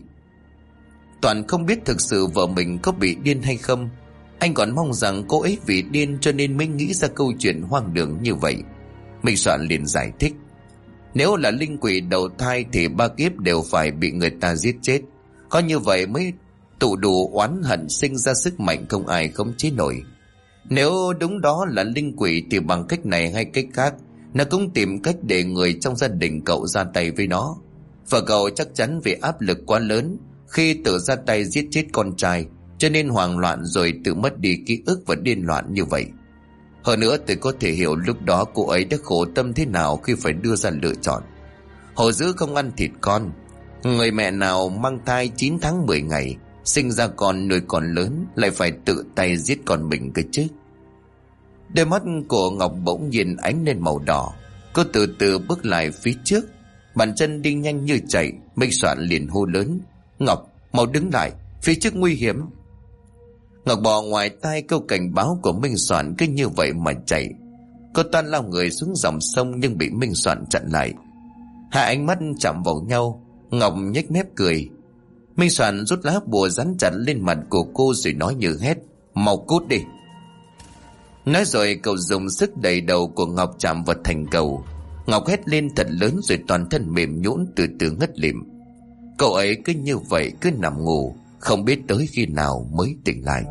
Toàn không biết thực sự vợ mình có bị điên hay không. Anh còn mong rằng cô ấy vì điên cho nên mới nghĩ ra câu chuyện hoang đường như vậy. Minh Soạn liền giải thích: nếu là linh quỷ đầu thai thì 3 kiếp đều phải bị người ta giết chết. Có như vậy mới tụ đủ oán hận, sinh ra sức mạnh không ai khống chế nổi. Nếu đúng đó là linh quỷ thì bằng cách này hay cách khác, nó cũng tìm cách để người trong gia đình cậu ra tay với nó. Và cậu chắc chắn vì áp lực quá lớn khi tự ra tay giết chết con trai, cho nên hoảng loạn rồi tự mất đi ký ức và điên loạn như vậy. Hơn nữa tôi có thể hiểu lúc đó cô ấy đã khổ tâm thế nào khi phải đưa ra lựa chọn. Hổ dữ không ăn thịt con. Người mẹ nào mang thai 9 tháng 10 ngày, sinh ra con nuôi con lớn, lại phải tự tay giết con mình cơ chứ. Đôi mắt của Ngọc bỗng nhiên ánh lên màu đỏ. Cô từ từ bước lại phía trước, bàn chân đi nhanh như chạy. Minh Soạn liền hô lớn: Ngọc, mau đứng lại, phía trước nguy hiểm. Ngọc bỏ ngoài tai câu cảnh báo của Minh Soạn, cứ như vậy mà chạy. Cô toan lao người xuống dòng sông nhưng bị Minh Soạn chặn lại. Hai ánh mắt chạm vào nhau. Ngọc nhếch mép cười. Minh Soạn rút lá bùa dán chặt lên mặt của cô rồi nói như hét: Mau cút đi. Nói rồi cậu dùng sức đẩy đầu của Ngọc chạm vào thành cầu. Ngọc hét lên thật lớn rồi toàn thân mềm nhũn từ từ ngất lịm. Cậu ấy cứ như vậy cứ nằm ngủ, không biết tới khi nào mới tỉnh lại.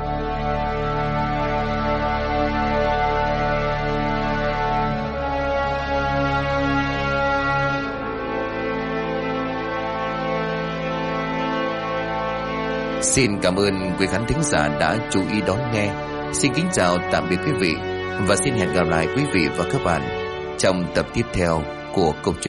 Xin cảm ơn quý khán thính giả đã chú ý đón nghe. Xin kính chào tạm biệt quý vị và xin hẹn gặp lại quý vị và các bạn trong tập tiếp theo của câu chuyện.